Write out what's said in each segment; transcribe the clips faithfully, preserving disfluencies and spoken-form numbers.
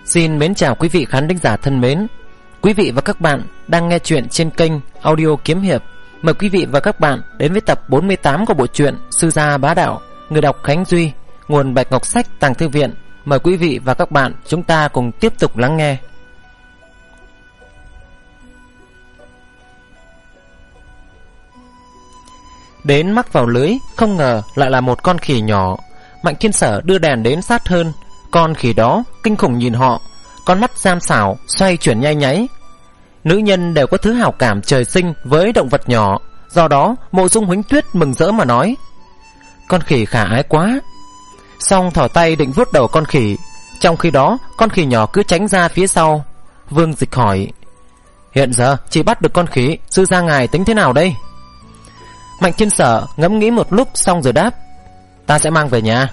Xin mến chào quý vị khán thính giả thân mến. Quý vị và các bạn đang nghe chuyện trên kênh Audio Kiếm Hiệp. Mời quý vị và các bạn đến với tập bốn mươi tám của bộ truyện Sư Gia Bá Đạo. Người đọc Khánh Duy, nguồn Bạch Ngọc Sách Tàng Thư Viện. Mời quý vị và các bạn chúng ta cùng tiếp tục lắng nghe. Đến mắc vào lưới, không ngờ lại là một con khỉ nhỏ. Mạnh Thiên Sở đưa đèn đến sát hơn. Con khỉ đó kinh khủng nhìn họ, con mắt giam xảo xoay chuyển nhay nháy. Nữ nhân đều có thứ hảo cảm trời sinh với động vật nhỏ, do đó Mộ Dung Huỳnh Tuyết mừng rỡ mà nói: con khỉ khả ái quá. Xong thỏ tay định vuốt đầu con khỉ, trong khi đó con khỉ nhỏ cứ tránh ra phía sau. Vương Dịch hỏi: hiện giờ chỉ bắt được con khỉ, sư gia ngài tính thế nào đây? Mạnh Thiên Sở ngẫm nghĩ một lúc xong rồi đáp: ta sẽ mang về nhà.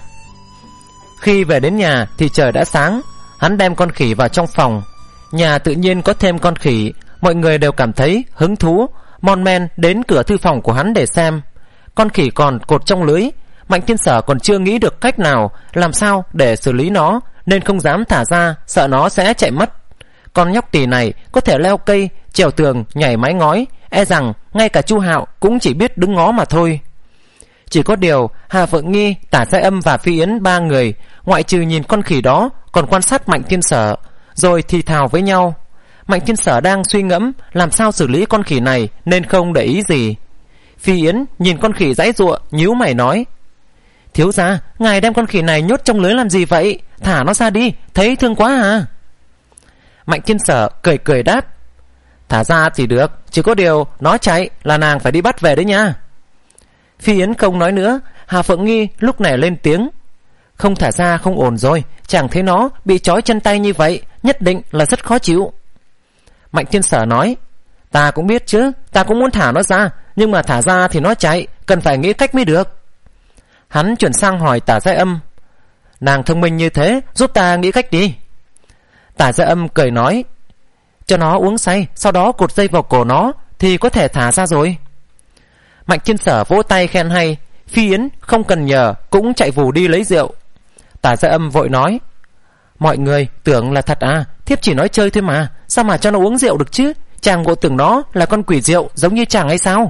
Khi về đến nhà thì trời đã sáng. Hắn đem con khỉ vào trong phòng. Nhà tự nhiên có thêm con khỉ. Mọi người đều cảm thấy hứng thú, mon men đến cửa thư phòng của hắn để xem. Con khỉ còn cột trong lưới. Mạnh Thiên Sở còn chưa nghĩ được cách nào làm sao để xử lý nó, nên không dám thả ra, sợ nó sẽ chạy mất. Con nhóc tỳ này có thể leo cây, trèo tường, nhảy mái ngói, e rằng ngay cả Chu Hạo cũng chỉ biết đứng ngó mà thôi. Chỉ có điều Hà Phượng Nghi, Tả Giai Âm và Phi Yến ba người, ngoại trừ nhìn con khỉ đó, còn quan sát Mạnh Thiên Sở, rồi thì thào với nhau. Mạnh Thiên Sở đang suy ngẫm làm sao xử lý con khỉ này nên không để ý gì. Phi Yến nhìn con khỉ giãy giụa, nhíu mày nói: thiếu gia, ngài đem con khỉ này nhốt trong lưới làm gì vậy? Thả nó ra đi, thấy thương quá à? Mạnh Thiên Sở cười cười đáp: thả ra thì được, chỉ có điều nó chạy là nàng phải đi bắt về đấy nha. Phi Yến không nói nữa. Hà Phượng Nghi lúc này lên tiếng: không thả ra không ổn rồi, chẳng thấy nó bị trói chân tay như vậy, nhất định là rất khó chịu. Mạnh Thiên Sở nói: ta cũng biết chứ, ta cũng muốn thả nó ra, nhưng mà thả ra thì nó chạy, cần phải nghĩ cách mới được. Hắn chuyển sang hỏi Tả Giai Âm: nàng thông minh như thế, giúp ta nghĩ cách đi. Tả Giai Âm cười nói: cho nó uống say, sau đó cột dây vào cổ nó thì có thể thả ra rồi. Mạnh Thiên Sở vỗ tay khen hay. Phi Yến không cần nhờ cũng chạy vù đi lấy rượu. Tả Giai Âm vội nói: mọi người tưởng là thật à? Thiếp chỉ nói chơi thôi mà, sao mà cho nó uống rượu được chứ? Chàng ngộ tưởng nó là con quỷ rượu giống như chàng hay sao?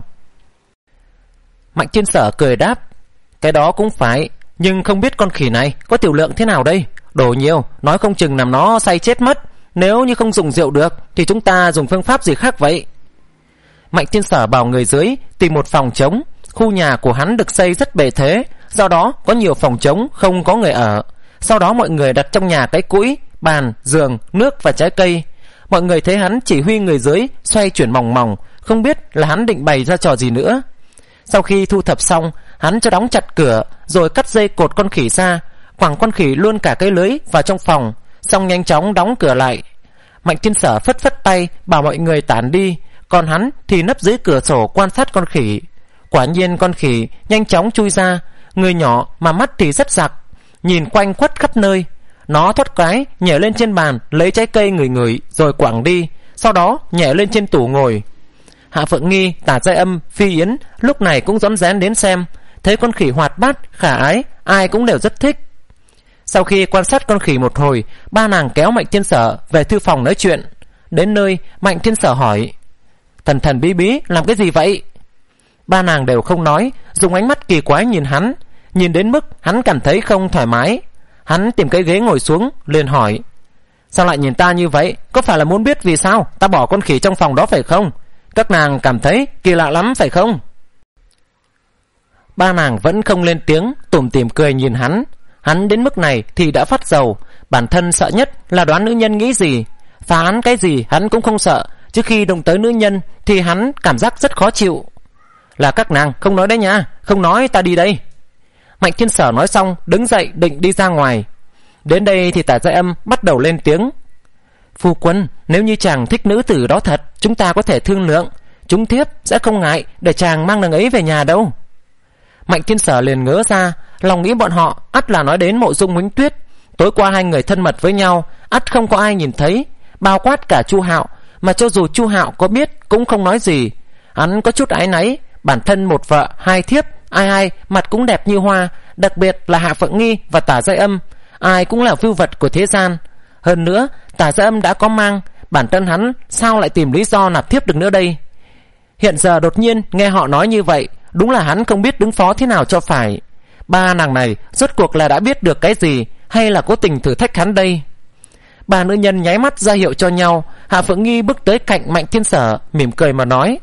Mạnh Thiên Sở cười đáp: cái đó cũng phải, nhưng không biết con khỉ này có tiểu lượng thế nào đây. Đổ nhiều, nói không chừng làm nó say chết mất. Nếu như không dùng rượu được thì chúng ta dùng phương pháp gì khác vậy? Mạnh Thiên Sở bảo người dưới tìm một phòng trống. Khu nhà của hắn được xây rất bề thế, do đó có nhiều phòng trống không có người ở. Sau đó mọi người đặt trong nhà cái cũi, bàn, giường, nước và trái cây. Mọi người thấy hắn chỉ huy người dưới xoay chuyển mòng mòng, không biết là hắn định bày ra trò gì nữa. Sau khi thu thập xong, hắn cho đóng chặt cửa, rồi cắt dây cột con khỉ ra, quẳng con khỉ luôn cả cái lưới vào trong phòng, xong nhanh chóng đóng cửa lại. Mạnh Thiên Sở phất phất tay bảo mọi người tản đi, còn hắn thì nấp dưới cửa sổ quan sát con khỉ. Quả nhiên con khỉ nhanh chóng chui ra, người nhỏ mà mắt thì rất giặc, nhìn quanh quất khắp nơi. Nó thoát cái nhảy lên trên bàn, lấy trái cây ngửi ngửi rồi quẳng đi, sau đó nhảy lên trên tủ ngồi. Hạ Phượng Nghi, Tả Giai Âm, Phi Yến lúc này cũng rón rén đến xem. Thấy con khỉ hoạt bát, khả ái, ai cũng đều rất thích. Sau khi quan sát con khỉ một hồi, ba nàng kéo Mạnh Thiên Sở về thư phòng nói chuyện. Đến nơi, Mạnh Thiên Sở hỏi: thần thần bí bí làm cái gì vậy? Ba nàng đều không nói, dùng ánh mắt kỳ quái nhìn hắn, nhìn đến mức hắn cảm thấy không thoải mái. Hắn tìm cái ghế ngồi xuống, liền hỏi: sao lại nhìn ta như vậy? Có phải là muốn biết vì sao ta bỏ con khỉ trong phòng đó phải không? Các nàng cảm thấy kỳ lạ lắm phải không? Ba nàng vẫn không lên tiếng, tủm tỉm cười nhìn hắn. Hắn đến mức này thì đã phát dầu. Bản thân sợ nhất là đoán nữ nhân nghĩ gì. Phá án cái gì hắn cũng không sợ, chứ khi đụng tới nữ nhân thì hắn cảm giác rất khó chịu. Là các nàng không nói đấy nha, không nói ta đi đây. Mạnh Thiên Sở nói xong đứng dậy định đi ra ngoài. Đến đây thì Tả Giai Âm bắt đầu lên tiếng: phu quân, nếu như chàng thích nữ tử đó thật, chúng ta có thể thương lượng. Chúng thiếp sẽ không ngại để chàng mang nàng ấy về nhà đâu. Mạnh Thiên Sở liền ngớ ra, lòng nghĩ bọn họ ắt là nói đến Mộ Dung Huỳnh Tuyết. Tối qua hai người thân mật với nhau, ắt không có ai nhìn thấy, bao quát cả Chu Hạo, mà cho dù Chu Hạo có biết cũng không nói gì. Hắn có chút áy náy, bản thân một vợ hai thiếp, ai ai mặt cũng đẹp như hoa, đặc biệt là Hạ Phượng Nghi và Tả Giai Âm, ai cũng là vưu vật của thế gian. Hơn nữa Tả Gia Âm đã có mang, bản thân hắn sao lại tìm lý do nạp thiếp được nữa đây? Hiện giờ đột nhiên nghe họ nói như vậy, đúng là hắn không biết đứng phó thế nào cho phải. Ba nàng này rốt cuộc là đã biết được cái gì, hay là cố tình thử thách hắn đây? Ba nữ nhân nháy mắt ra hiệu cho nhau. Hạ Phượng Nghi bước tới cạnh Mạnh Thiên Sở, mỉm cười mà nói: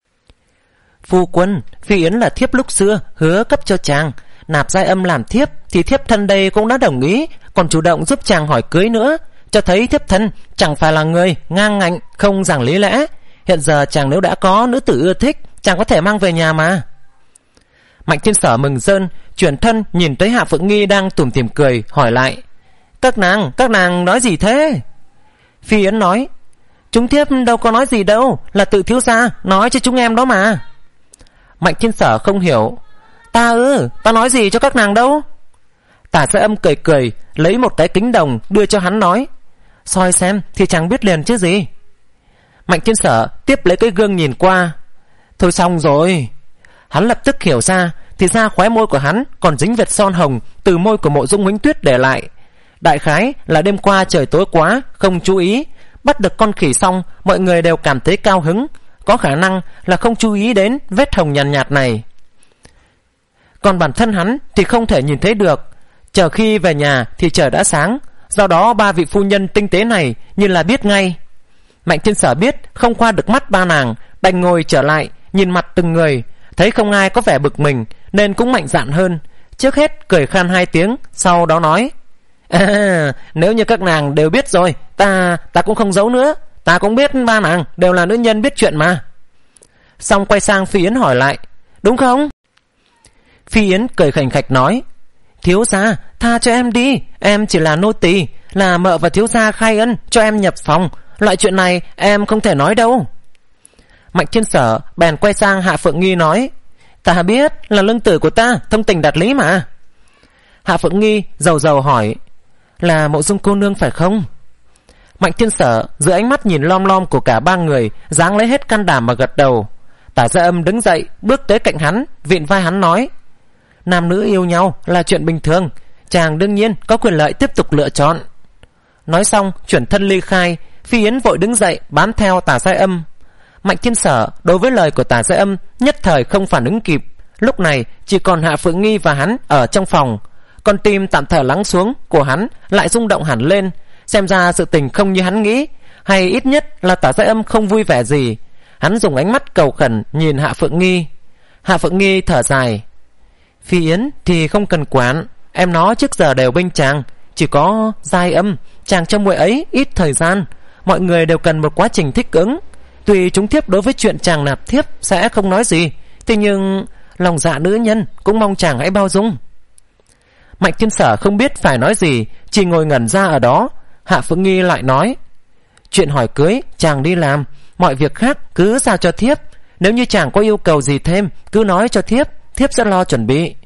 Phu quân, Phi Yến là thiếp lúc xưa hứa cấp cho chàng, nạp Giai Âm làm thiếp thì thiếp thân đây cũng đã đồng ý, còn chủ động giúp chàng hỏi cưới nữa, cho thấy thiếp thân chẳng phải là người ngang ngạnh không giảng lý lẽ. Hiện giờ chàng nếu đã có nữ tử ưa thích, chàng có thể mang về nhà mà. Mạnh Thiên Sở mừng rơn, chuyển thân nhìn tới Hạ Phượng Nghi đang tủm tỉm cười, hỏi lại: Các nàng, các nàng nói gì thế? Phi Yến nói: Chúng thiếp đâu có nói gì đâu, là tự thiếu gia nói cho chúng em đó mà. Mạnh Thiên Sở không hiểu: Ta ư, ta nói gì cho các nàng đâu? Tả Gia Âm cười cười, lấy một cái kính đồng đưa cho hắn nói: Soi xem thì chàng biết liền chứ gì. Mạnh Thiên Sở tiếp lấy cái gương nhìn qua. Thôi xong rồi. Hắn lập tức hiểu ra, thì ra khóe môi của hắn còn dính vệt son hồng từ môi của Mộ Dung Huỳnh Tuyết để lại. Đại khái là đêm qua trời tối quá, không chú ý, bắt được con khỉ xong, mọi người đều cảm thấy cao hứng, có khả năng là không chú ý đến vết hồng nhàn nhạt, nhạt này. Còn bản thân hắn thì không thể nhìn thấy được. Chờ khi về nhà thì trời đã sáng, do đó ba vị phu nhân tinh tế này như là biết ngay. Mạnh Thiên Sở biết không qua được mắt ba nàng, đành ngồi trở lại nhìn mặt từng người, thấy không ai có vẻ bực mình nên cũng mạnh dạn hơn. Trước hết cười khan hai tiếng, sau đó nói: à, Nếu như các nàng đều biết rồi, Ta ta cũng không giấu nữa. Ta cũng biết ba nàng đều là nữ nhân biết chuyện mà. Xong quay sang Phi Yến hỏi lại: Đúng không? Phi Yến cười khành khạch nói: Thiếu gia, tha cho em đi, em chỉ là nô tỳ, là mợ và thiếu gia khai ân cho em nhập phòng, loại chuyện này em không thể nói đâu. Mạnh Thiên Sở bèn quay sang Hạ Phượng Nghi nói: Ta biết, là lương tử của ta, thông tình đạt lý mà. Hạ Phượng Nghi dầu dầu hỏi: Là Mộ Dung cô nương phải không? Mạnh Thiên Sở giữa ánh mắt nhìn lom lom của cả ba người, dáng lấy hết can đảm mà gật đầu. Tả Gia Âm đứng dậy bước tới cạnh hắn, vịn vai hắn nói: Nam nữ yêu nhau là chuyện bình thường, chàng đương nhiên có quyền lợi tiếp tục lựa chọn. Nói xong chuyển thân ly khai. Phi Yến vội đứng dậy bám theo Tả Gia Âm. Mạnh Thiên Sở đối với lời của Tả Gia Âm nhất thời không phản ứng kịp. Lúc này chỉ còn Hạ Phượng Nghi và hắn ở trong phòng. Con tim tạm thở lắng xuống của hắn lại rung động hẳn lên. Xem ra sự tình không như hắn nghĩ, hay ít nhất là Tả Gia Âm không vui vẻ gì. Hắn dùng ánh mắt cầu khẩn nhìn Hạ Phượng Nghi. Hạ Phượng Nghi thở dài: Phi Yến thì không cần quản, em nó trước giờ đều bên chàng, chỉ có Giai Âm chàng cho muội ấy ít thời gian, mọi người đều cần một quá trình thích ứng. Tuy chúng thiếp đối với chuyện chàng nạp thiếp sẽ không nói gì, thế nhưng lòng dạ nữ nhân cũng mong chàng hãy bao dung. Mạnh Thiên Sở không biết phải nói gì, chỉ ngồi ngẩn ra ở đó. Hạ Phượng Nghi lại nói: Chuyện hỏi cưới chàng đi làm, mọi việc khác cứ giao cho thiếp. Nếu như chàng có yêu cầu gì thêm, cứ nói cho thiếp, thiếp sẽ lo chuẩn bị.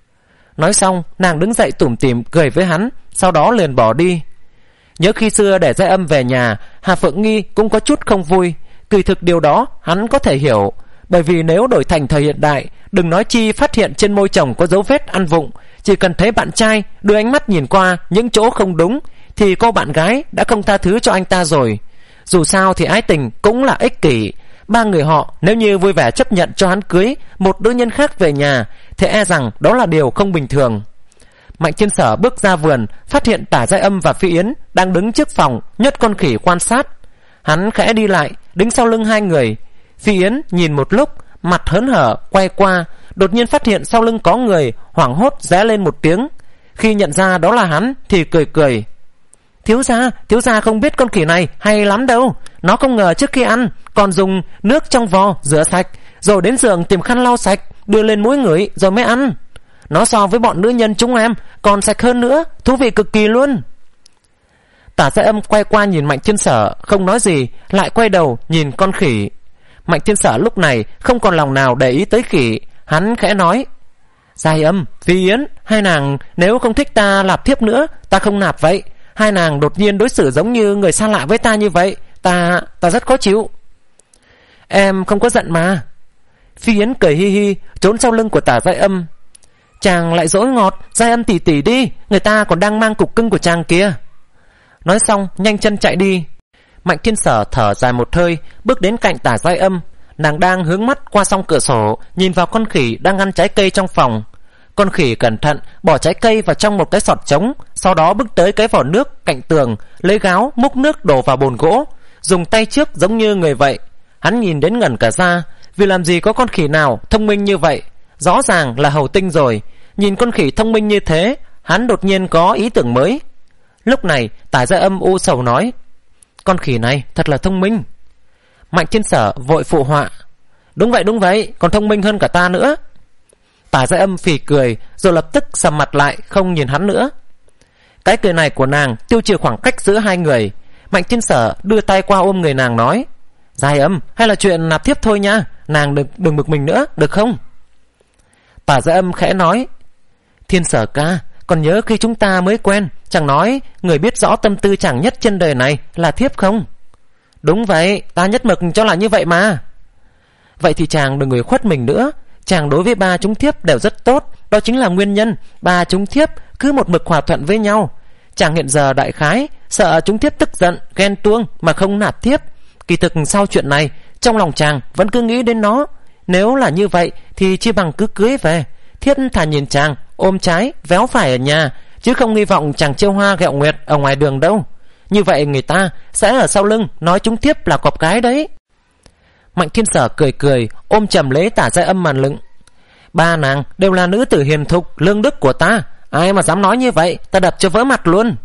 Nói xong nàng đứng dậy tủm tỉm cười với hắn, sau đó liền bỏ đi. Nhớ khi xưa để Giai Âm về nhà, Hạ Phượng Nghi cũng có chút không vui. Kỳ thực điều đó hắn có thể hiểu, bởi vì nếu đổi thành thời hiện đại, đừng nói chi phát hiện trên môi chồng có dấu vết ăn vụng, chỉ cần thấy bạn trai đưa ánh mắt nhìn qua những chỗ không đúng thì cô bạn gái đã không tha thứ cho anh ta rồi. Dù sao thì ái tình cũng là ích kỷ. Ba người họ nếu như vui vẻ chấp nhận cho hắn cưới một nữ nhân khác về nhà thì e rằng đó là điều không bình thường. Mạnh Thiên Sở bước ra vườn, phát hiện Tả Giai Âm và Phi Yến đang đứng trước phòng nhốt con khỉ quan sát. Hắn khẽ đi lại, đứng sau lưng hai người. Phi Yến nhìn một lúc, mặt hớn hở quay qua, đột nhiên phát hiện sau lưng có người, hoảng hốt ré lên một tiếng. Khi nhận ra đó là hắn thì cười cười: Thiếu gia, thiếu gia không biết con khỉ này hay lắm đâu. Nó không ngờ trước khi ăn còn dùng nước trong vò rửa sạch, rồi đến giường tìm khăn lau sạch, đưa lên mũi ngửi rồi mới ăn. Nó so với bọn nữ nhân chúng em còn sạch hơn nữa, thú vị cực kỳ luôn. Tả Giai Âm quay qua nhìn Mạnh Thiên Sở, không nói gì, lại quay đầu nhìn con khỉ. Mạnh Thiên Sở lúc này không còn lòng nào để ý tới khỉ. Hắn khẽ nói: Giai Âm, Phi Yến, hai nàng nếu không thích ta nạp thiếp nữa, ta không nạp vậy. Hai nàng đột nhiên đối xử giống như người xa lạ với ta như vậy, Ta ta rất khó chịu. Em không có giận mà. Phi Yến cười hi hi, trốn sau lưng của Tả Giai Âm. Chàng lại dỗi ngọt, Giai Âm tỉ tỉ đi, người ta còn đang mang cục cưng của chàng kia. nói xong nhanh chân chạy đi. Mạnh Thiên Sở thở dài một hơi, bước đến cạnh Tả Giai Âm. Nàng đang hướng mắt qua song cửa sổ, nhìn vào con khỉ đang ăn trái cây trong phòng. Con khỉ cẩn thận bỏ trái cây vào trong một cái sọt trống, sau đó bước tới cái vỏ nước cạnh tường, lấy gáo múc nước đổ vào bồn gỗ, dùng tay trước giống như người vậy. Hắn nhìn đến ngẩn cả ra, vì làm gì có con khỉ nào thông minh như vậy, rõ ràng là hầu tinh rồi. Nhìn con khỉ thông minh như thế, hắn đột nhiên có ý tưởng mới. Lúc này Tả Giai Âm u sầu nói: con khỉ này thật là thông minh. Mạnh Thiên Sở vội phụ họa: đúng vậy đúng vậy, còn thông minh hơn cả ta nữa. Tả Giai Âm phì cười, rồi lập tức sầm mặt lại không nhìn hắn nữa. Cái cười này của nàng tiêu trừ khoảng cách giữa hai người. Mạnh Thiên Sở đưa tay qua ôm người nàng nói: Giai Âm, hay là chuyện nạp thiếp thôi nha, nàng đừng, đừng bực mình nữa, được không? Tả Giai Âm khẽ nói: Thiên Sở ca, còn nhớ khi chúng ta mới quen, chàng nói người biết rõ tâm tư chàng nhất trên đời này là thiếp không? Đúng vậy, ta nhất mực cho là như vậy mà. Vậy thì chàng đừng người khuất mình nữa. Chàng đối với ba chúng thiếp đều rất tốt, đó chính là nguyên nhân ba chúng thiếp cứ một mực hòa thuận với nhau. Chàng hiện giờ đại khái sợ chúng thiếp tức giận ghen tuông mà không nạp thiếp. Kỳ thực sau chuyện này, trong lòng chàng vẫn cứ nghĩ đến nó. Nếu là như vậy thì chi bằng cứ cưới về. Thiếp thà nhìn chàng ôm trái véo phải ở nhà, chứ không hy vọng chàng trêu hoa ghẹo nguyệt ở ngoài đường đâu. Như vậy người ta sẽ ở sau lưng nói chúng thiếp là cọp cái đấy. Mạnh Thiên Sở cười cười, ôm chầm lấy Tả Giai Âm màn lựng. Ba nàng đều là nữ tử hiền thục lương đức của ta, ai mà dám nói như vậy, ta đập cho vỡ mặt luôn.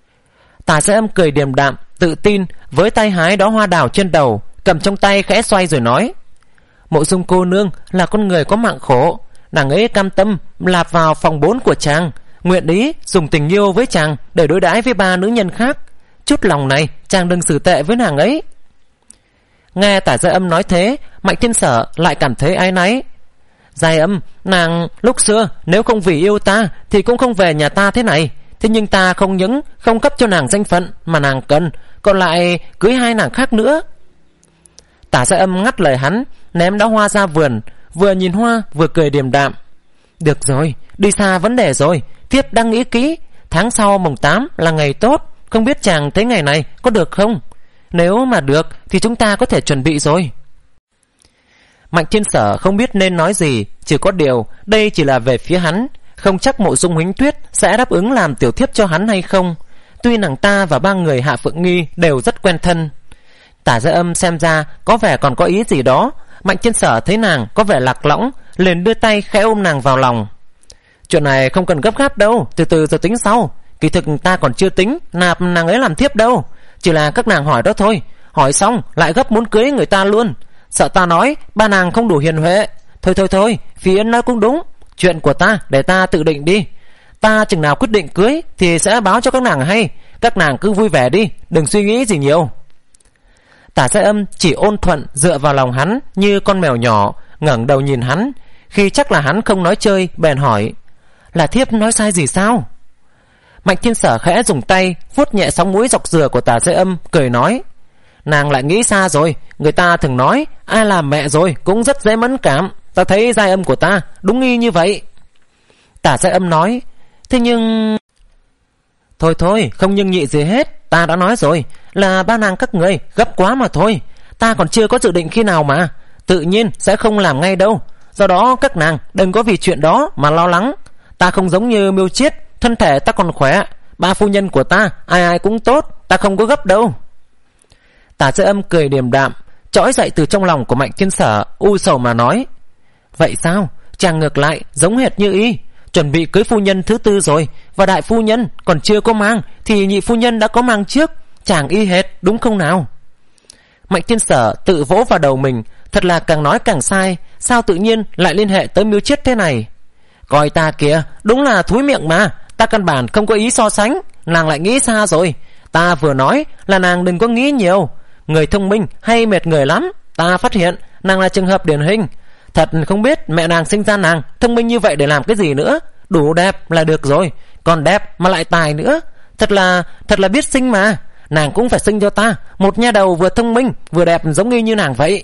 Tả Giai Âm cười điềm đạm, tự tin, với tay hái đóa hoa đào trên đầu, cầm trong tay khẽ xoay rồi nói: Mộ Dung cô nương là con người có mạng khổ, nàng ấy cam tâm lạp vào phòng bốn của chàng, nguyện ý dùng tình yêu với chàng để đối đãi với ba nữ nhân khác. Chút lòng này chàng đừng xử tệ với nàng ấy. Nghe Tả Giai Âm nói thế, Mạnh Thiên Sở lại cảm thấy áy náy. Giai Âm, nàng lúc xưa nếu không vì yêu ta thì cũng không về nhà ta thế này. Thế nhưng ta không những không cấp cho nàng danh phận mà nàng cần, còn lại cưới hai nàng khác nữa. Tả Giai Âm ngắt lời hắn, ném đóa hoa ra vườn, vừa nhìn hoa vừa cười điềm đạm. Được rồi, đi xa vấn đề rồi, thiếp đang nghĩ kỹ. Tháng sau mùng tám là ngày tốt, không biết chàng thấy ngày này có được không? Nếu mà được thì chúng ta có thể chuẩn bị rồi. Mạnh Thiên Sở không biết nên nói gì, chỉ có điều đây chỉ là về phía hắn, không chắc Mộ Dung Huỳnh Tuyết sẽ đáp ứng làm tiểu thiếp cho hắn hay không. Tuy nàng ta và ba người Hạ Phượng Nghi đều rất quen thân. Tả Giai Âm xem ra có vẻ còn có ý gì đó. Mạnh Thiên Sở thấy nàng có vẻ lạc lõng, liền đưa tay khẽ ôm nàng vào lòng. Chuyện này không cần gấp gáp đâu, từ từ rồi tính sau. Kỳ thực ta còn chưa tính nạp nàng ấy làm thiếp đâu, chỉ là các nàng hỏi đó thôi. Hỏi xong lại gấp muốn cưới người ta luôn, sợ ta nói ba nàng không đủ hiền huệ. Thôi thôi thôi, Phi Yến nói cũng đúng, chuyện của ta để ta tự định đi. Ta chừng nào quyết định cưới thì sẽ báo cho các nàng hay. Các nàng cứ vui vẻ đi, đừng suy nghĩ gì nhiều. Tả Giai Âm chỉ ôn thuận dựa vào lòng hắn như con mèo nhỏ, ngẩng đầu nhìn hắn. Khi chắc là hắn không nói chơi, bèn hỏi: Là thiếp nói sai gì sao? Mạnh Thiên Sở khẽ dùng tay vuốt nhẹ sóng mũi dọc dừa của Tả Giai Âm, cười nói: Nàng lại nghĩ xa rồi. Người ta thường nói ai làm mẹ rồi cũng rất dễ mẫn cảm. Ta thấy Giai Âm của ta đúng y như vậy. Tả Giai Âm nói: Thế nhưng... Thôi thôi, không nhưng nhị gì hết. Ta đã nói rồi, là ba nàng các người gấp quá mà thôi. Ta còn chưa có dự định khi nào mà, tự nhiên sẽ không làm ngay đâu. Do đó các nàng đừng có vì chuyện đó mà lo lắng. Ta không giống như Miêu Chiết, thân thể ta còn khỏe. Ba phu nhân của ta ai ai cũng tốt, ta không có gấp đâu. Tả Giai Âm cười điềm đạm, trỗi dậy từ trong lòng của Mạnh Thiên Sở, u sầu mà nói: Vậy sao? Chàng ngược lại giống hệt như y, chuẩn bị cưới phu nhân thứ tư rồi, và đại phu nhân còn chưa có mang thì nhị phu nhân đã có mang trước. Chàng y hệt đúng không nào? Mạnh Thiên Sở tự vỗ vào đầu mình, thật là càng nói càng sai. Sao tự nhiên lại liên hệ tới Miêu Chiết thế này? Coi ta kìa, đúng là thúi miệng mà. Ta căn bản không có ý so sánh, nàng lại nghĩ xa rồi. Ta vừa nói là nàng đừng có nghĩ nhiều. Người thông minh hay mệt người lắm. Ta phát hiện nàng là trường hợp điển hình. Thật không biết mẹ nàng sinh ra nàng thông minh như vậy để làm cái gì nữa. Đủ đẹp là được rồi, còn đẹp mà lại tài nữa. Thật là thật là biết sinh mà. Nàng cũng phải sinh cho ta một nha đầu vừa thông minh vừa đẹp giống như như nàng vậy.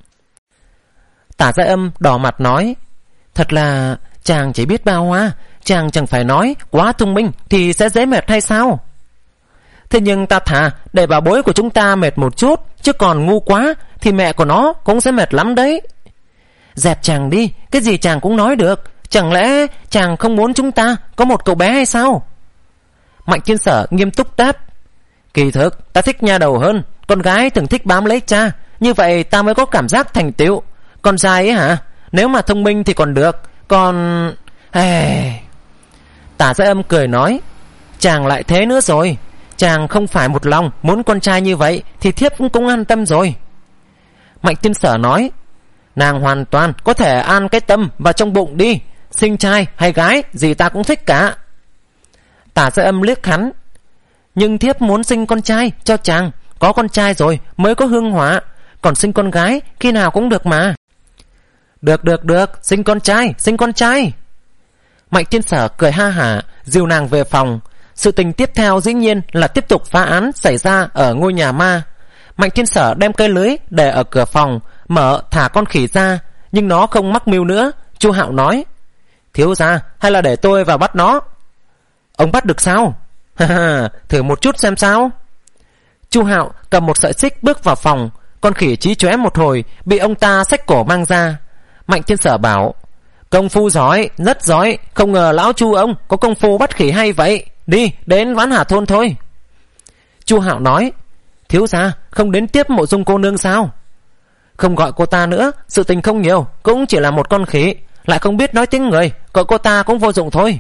Tả Giai Âm đỏ mặt nói: Thật là chàng chỉ biết bao hoa. Chàng chẳng phải nói quá thông minh thì sẽ dễ mệt hay sao? Thế nhưng ta thà để bảo bối của chúng ta mệt một chút, chứ còn ngu quá thì mẹ của nó cũng sẽ mệt lắm đấy. Dẹp chàng đi, cái gì chàng cũng nói được. Chẳng lẽ chàng không muốn chúng ta có một cậu bé hay sao? Mạnh Thiên Sở nghiêm túc đáp: Kỳ thực ta thích nha đầu hơn. Con gái thường thích bám lấy cha, như vậy ta mới có cảm giác thành tựu. Con trai ấy hả? Nếu mà thông minh thì còn được, còn... Hey... Tả Giai Âm cười nói: Chàng lại thế nữa rồi. Chàng không phải một lòng muốn con trai như vậy thì thiếp cũng, cũng an tâm rồi. Mạnh Thiên Sở nói: Nàng hoàn toàn có thể an cái tâm vào trong bụng đi. Sinh trai hay gái gì ta cũng thích cả. Tả Giai Âm liếc hắn: Nhưng thiếp muốn sinh con trai cho chàng. Có con trai rồi mới có hương hỏa. Còn sinh con gái khi nào cũng được mà. Được được được, sinh con trai, sinh con trai. Mạnh Thiên Sở cười ha hả, dìu nàng về phòng. Sự tình tiếp theo dĩ nhiên là tiếp tục phá án xảy ra ở ngôi nhà ma. Mạnh Thiên Sở đem cây lưới để ở cửa phòng, mở thả con khỉ ra, nhưng nó không mắc mưu nữa. Chu Hạo nói: Thiếu gia, hay là để tôi vào bắt nó? Ông bắt được sao? Thử một chút xem sao. Chu Hạo cầm một sợi xích bước vào phòng. Con khỉ chí chóe một hồi, bị ông ta xách cổ mang ra. Mạnh Thiên Sở bảo: Công phu giỏi, rất giỏi. Không ngờ lão Chu ông có công phu bắt khỉ hay vậy. Đi, đến Vãn Hà Thôn thôi. Chu Hạo nói: Thiếu gia, không đến tiếp Mộ Dung cô nương sao? Không gọi cô ta nữa, sự tình không nhiều, cũng chỉ là một con khỉ, lại không biết nói tiếng người, gọi cô ta cũng vô dụng thôi.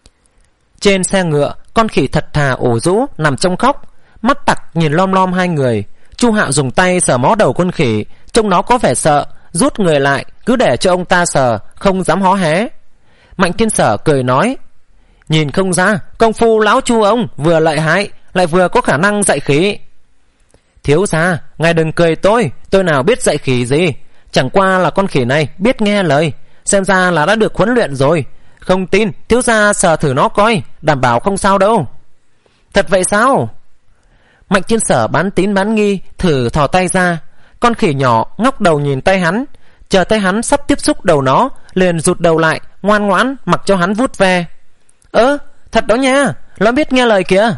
Trên xe ngựa, con khỉ thật thà ủ rũ nằm trong khóc, mắt tặc nhìn lom lom hai người. Chu Hạo dùng tay sờ mó đầu con khỉ, trông nó có vẻ sợ, rút người lại, cứ để cho ông ta sờ, không dám hó hé. Mạnh Thiên Sở cười nói: Nhìn không ra, công phu lão Chu ông vừa lợi hại, lại vừa có khả năng dạy khỉ. Thiếu gia, ngài đừng cười tôi, tôi nào biết dạy khỉ gì. Chẳng qua là con khỉ này biết nghe lời, xem ra là đã được huấn luyện rồi. Không tin, thiếu gia sờ thử nó coi, đảm bảo không sao đâu. Thật vậy sao? Mạnh Thiên Sở bán tín bán nghi, thử thò tay ra. Con khỉ nhỏ ngóc đầu nhìn tay hắn, chờ tay hắn sắp tiếp xúc đầu nó, liền rụt đầu lại, ngoan ngoãn mặc cho hắn vuốt ve. Ơ, thật đó nha, nó biết nghe lời kìa.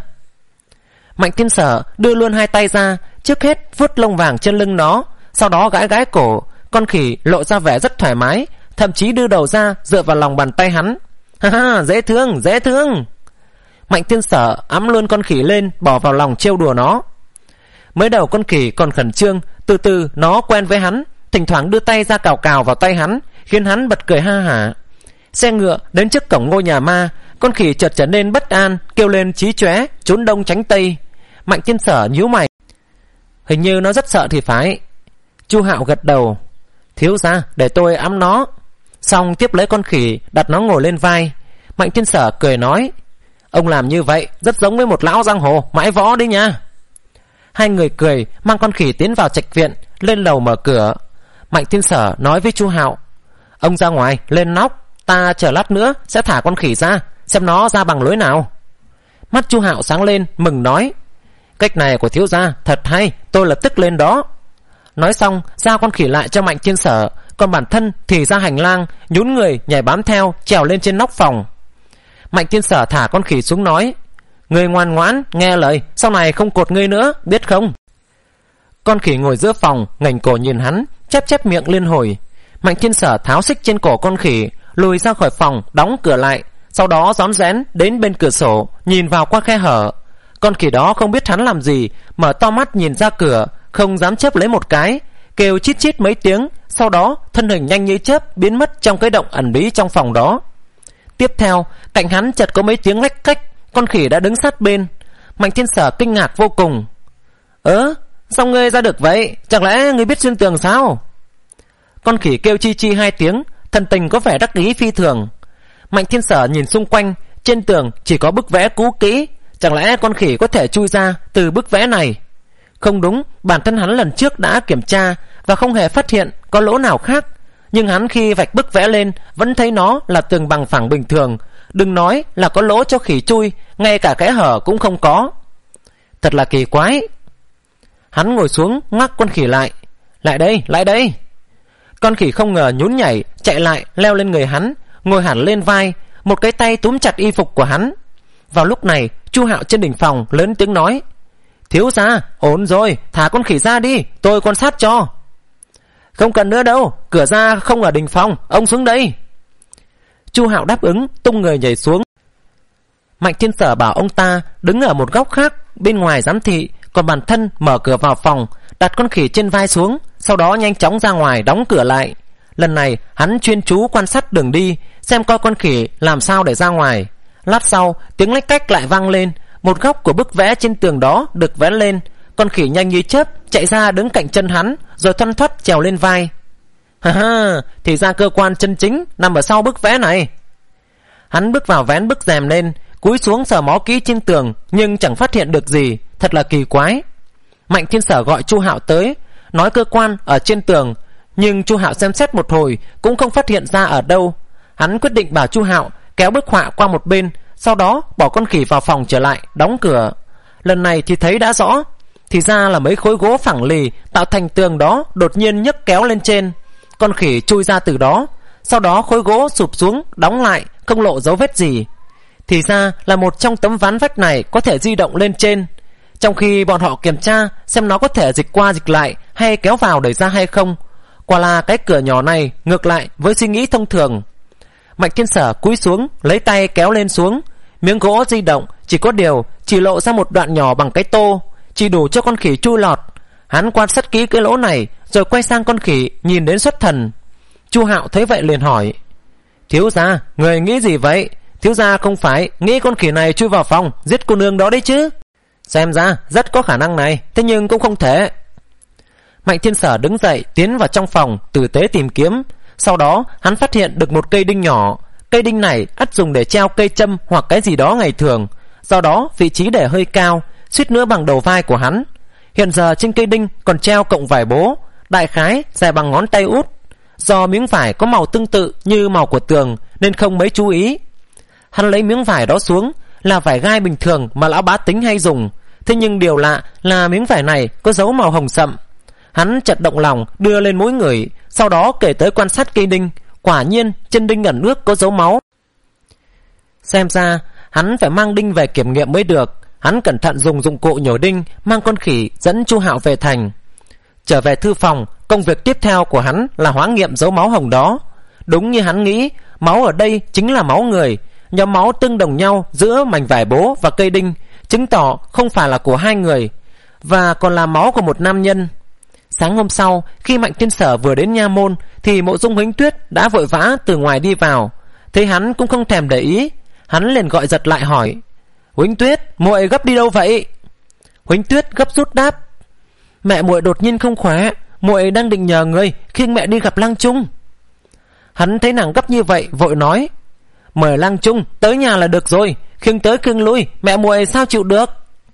Mạnh Thiên Sở đưa luôn hai tay ra, trước hết vuốt lông vàng trên lưng nó, sau đó gãi gãi cổ. Con khỉ lộ ra vẻ rất thoải mái, thậm chí đưa đầu ra dựa vào lòng bàn tay hắn. Ha ha, dễ thương, dễ thương. Mạnh Thiên Sở ẵm luôn con khỉ lên, bỏ vào lòng trêu đùa nó. Mới đầu con khỉ còn khẩn trương, từ từ nó quen với hắn, thỉnh thoảng đưa tay ra cào cào vào tay hắn, khiến hắn bật cười ha hả. Xe ngựa đến trước cổng ngôi nhà ma, con khỉ chợt trở nên bất an, kêu lên chí chóe, trốn đông tránh tây. Mạnh Thiên Sở nhíu mày, hình như nó rất sợ thì phải. Chu Hạo gật đầu: Thiếu gia, để tôi ẵm nó. Xong tiếp lấy con khỉ, đặt nó ngồi lên vai. Mạnh Thiên Sở cười nói: Ông làm như vậy rất giống với một lão giang hồ mãi võ đấy nha. Hai người cười, mang con khỉ tiến vào trạch viện, lên lầu mở cửa. Mạnh Thiên Sở nói với Chu Hạo: Ông ra ngoài lên nóc, ta chờ lát nữa sẽ thả con khỉ ra, xem nó ra bằng lối nào. Mắt Chu Hạo sáng lên, mừng nói: Cách này của thiếu gia thật hay, tôi lập tức lên đó. Nói xong giao con khỉ lại cho Mạnh Thiên Sở, còn bản thân thì ra hành lang, nhún người nhảy bám theo, trèo lên trên nóc phòng. Mạnh Thiên Sở thả con khỉ xuống nói: Ngươi ngoan ngoãn nghe lời, sau này không cột ngươi nữa, biết không? Con khỉ ngồi giữa phòng, ngẩng cổ nhìn hắn, chép chép miệng liên hồi. Mạnh Thiên Sở tháo xích trên cổ con khỉ, lùi ra khỏi phòng, đóng cửa lại, sau đó rón rén đến bên cửa sổ, nhìn vào qua khe hở. Con khỉ đó không biết hắn làm gì, mở to mắt nhìn ra cửa, không dám chớp lấy một cái, kêu chít chít mấy tiếng, sau đó thân hình nhanh như chớp biến mất trong cái động ẩn bí trong phòng đó. Tiếp theo, cạnh hắn chợt có mấy tiếng lách cách, con khỉ đã đứng sát bên. Mạnh Thiên Sở kinh ngạc vô cùng: Ơ, sao ngươi ra được vậy? Chẳng lẽ ngươi biết xuyên tường sao? Con khỉ kêu chi chi hai tiếng, thần tình có vẻ đắc ý phi thường. Mạnh Thiên Sở nhìn xung quanh, trên tường chỉ có bức vẽ cũ kỹ, chẳng lẽ con khỉ có thể chui ra từ bức vẽ này? Không đúng, bản thân hắn lần trước đã kiểm tra và không hề phát hiện có lỗ nào khác, nhưng hắn khi vạch bức vẽ lên vẫn thấy nó là tường bằng phẳng bình thường, đừng nói là có lỗ cho khỉ chui, ngay cả kẽ hở cũng không có. Thật là kỳ quái. Hắn ngồi xuống ngoắc con khỉ lại: Lại đây, lại đây. Con khỉ không ngờ nhún nhảy, chạy lại, leo lên người hắn, ngồi hẳn lên vai, một cái tay túm chặt y phục của hắn. Vào lúc này, Chu Hạo trên đỉnh phòng lớn tiếng nói: Thiếu gia, ổn rồi, thả con khỉ ra đi, tôi quan sát cho. Không cần nữa đâu, cửa ra không ở đình phòng, ông xuống đây. Chu Hạo đáp ứng, tung người nhảy xuống. Mạnh Thiên Sở bảo ông ta đứng ở một góc khác bên ngoài giám thị, còn bản thân mở cửa vào phòng, đặt con khỉ trên vai xuống, sau đó nhanh chóng ra ngoài đóng cửa lại. Lần này hắn chuyên chú quan sát đường đi, xem coi con khỉ làm sao để ra ngoài. Lát sau tiếng lách cách lại vang lên, một góc của bức vẽ trên tường đó được vẽ lên. Con khỉ nhanh như chớp chạy ra đứng cạnh chân hắn, rồi thoăn thoắt trèo lên vai. Ha ha, thì ra cơ quan chân chính nằm ở sau bức vẽ này. Hắn bước vào vén bức rèm lên, cúi xuống sờ mó kỹ trên tường, nhưng chẳng phát hiện được gì, thật là kỳ quái. Mạnh Thiên Sở gọi Chu Hạo tới, nói cơ quan ở trên tường, nhưng Chu Hạo xem xét một hồi cũng không phát hiện ra ở đâu. Hắn quyết định bảo Chu Hạo kéo bức họa qua một bên, sau đó bỏ con khỉ vào phòng trở lại, đóng cửa. Lần này thì thấy đã rõ, thì ra là mấy khối gỗ phẳng lì tạo thành tường đó đột nhiên nhấc kéo lên trên, con khỉ chui ra từ đó. Sau đó khối gỗ sụp xuống, đóng lại, không lộ dấu vết gì. Thì ra là một trong tấm ván vách này có thể di động lên trên. Trong khi bọn họ kiểm tra xem nó có thể dịch qua dịch lại hay kéo vào đẩy ra hay không, quả là cái cửa nhỏ này ngược lại với suy nghĩ thông thường. Mạnh Thiên Sở cúi xuống, lấy tay kéo lên xuống. Miếng gỗ di động, chỉ có điều chỉ lộ ra một đoạn nhỏ bằng cái tô, chỉ đủ cho con khỉ chui lọt. Hắn quan sát kỹ cái lỗ này, rồi quay sang con khỉ nhìn đến xuất thần. Chu Hạo thấy vậy liền hỏi: Thiếu gia, người nghĩ gì vậy? Thiếu gia không phải nghĩ con khỉ này chui vào phòng giết cô nương đó đấy chứ? Xem ra rất có khả năng này, thế nhưng cũng không thể. Mạnh Thiên Sở đứng dậy tiến vào trong phòng, tử tế tìm kiếm. Sau đó hắn phát hiện được một cây đinh nhỏ. Cây đinh này ắt dùng để treo cây châm hoặc cái gì đó ngày thường, do đó vị trí để hơi cao, suýt nữa bằng đầu vai của hắn. Hiện giờ trên cây đinh còn treo cọng vải bố, đại khái dài bằng ngón tay út. Do miếng vải có màu tương tự như màu của tường nên không mấy chú ý. Hắn lấy miếng vải đó xuống, là vải gai bình thường mà lão bá tính hay dùng. Thế nhưng điều lạ là miếng vải này có dấu màu hồng sậm. Hắn chợt động lòng đưa lên mũi người, sau đó kể tới quan sát cây đinh. Quả nhiên trên đinh ẩn ước có dấu máu. Xem ra hắn phải mang đinh về kiểm nghiệm mới được. Hắn cẩn thận dùng dụng cụ nhổ đinh, mang con khỉ dẫn Chu Hạo về thành. Trở về thư phòng, công việc tiếp theo của hắn là hóa nghiệm dấu máu hồng đó. Đúng như hắn nghĩ, máu ở đây chính là máu người. Nhóm máu tương đồng nhau giữa mảnh vải bố và cây đinh, chứng tỏ không phải là của hai người, và còn là máu của một nam nhân. Sáng hôm sau, khi Mạnh Thiên Sở vừa đến nha môn, thì Mộ Dung Huỳnh Tuyết đã vội vã từ ngoài đi vào. Thấy hắn cũng không thèm để ý, hắn liền gọi giật lại hỏi: Huỳnh Tuyết, muội gấp đi đâu vậy? Huỳnh Tuyết gấp rút đáp: Mẹ muội đột nhiên không khỏe, muội đang định nhờ người khiêng mẹ đi gặp Lang Trung. Hắn thấy nàng gấp như vậy, vội nói: Mời Lang Trung tới nhà là được rồi, khiêng tới khiêng lui, mẹ muội sao chịu được?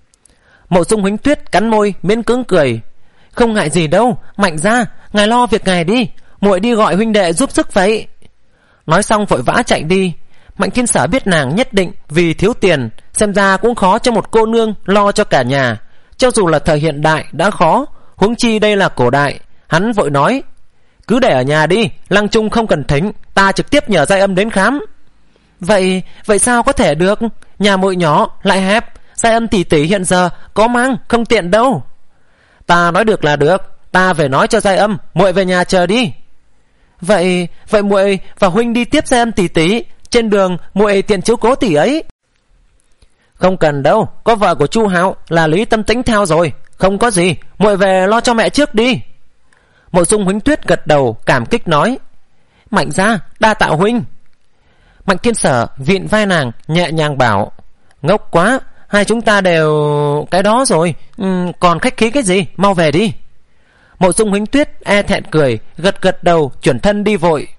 Mộ Dung Huỳnh Tuyết cắn môi miễn cưỡng cười: Không ngại gì đâu, Mạnh gia, ngài lo việc ngài đi, muội đi gọi huynh đệ giúp sức vậy. Nói xong vội vã chạy đi. Mạnh Thiên Sở biết nàng nhất định vì thiếu tiền, xem ra cũng khó cho một cô nương lo cho cả nhà. Cho dù là thời hiện đại đã khó, huống chi đây là cổ đại. Hắn vội nói: Cứ để ở nhà đi, Lăng Trung không cần thính, ta trực tiếp nhờ Giai Âm đến khám. Vậy, vậy sao có thể được? Nhà muội nhỏ lại hẹp, Giai Âm tỷ tỷ hiện giờ có mang, không tiện đâu. Ta nói được là được, ta về nói cho Giai Âm, muội về nhà chờ đi. Vậy, vậy muội và huynh đi tiếp Giai Âm tỷ tỷ, trên đường muội tiện chiếu cố tỷ ấy. Không cần đâu, có vợ của Chu Hạo là Lý Tâm Tĩnh theo rồi, không có gì, muội về lo cho mẹ trước đi. Mộ Dung Huỳnh Tuyết gật đầu cảm kích nói: Mạnh gia, đa tạ huynh. Mạnh Thiên Sở vịn vai nàng nhẹ nhàng bảo: Ngốc quá, hai chúng ta đều cái đó rồi, ừ, còn khách khí cái gì, mau về đi. Mộ Dung Huỳnh Tuyết e thẹn cười, gật gật đầu chuyển thân đi vội.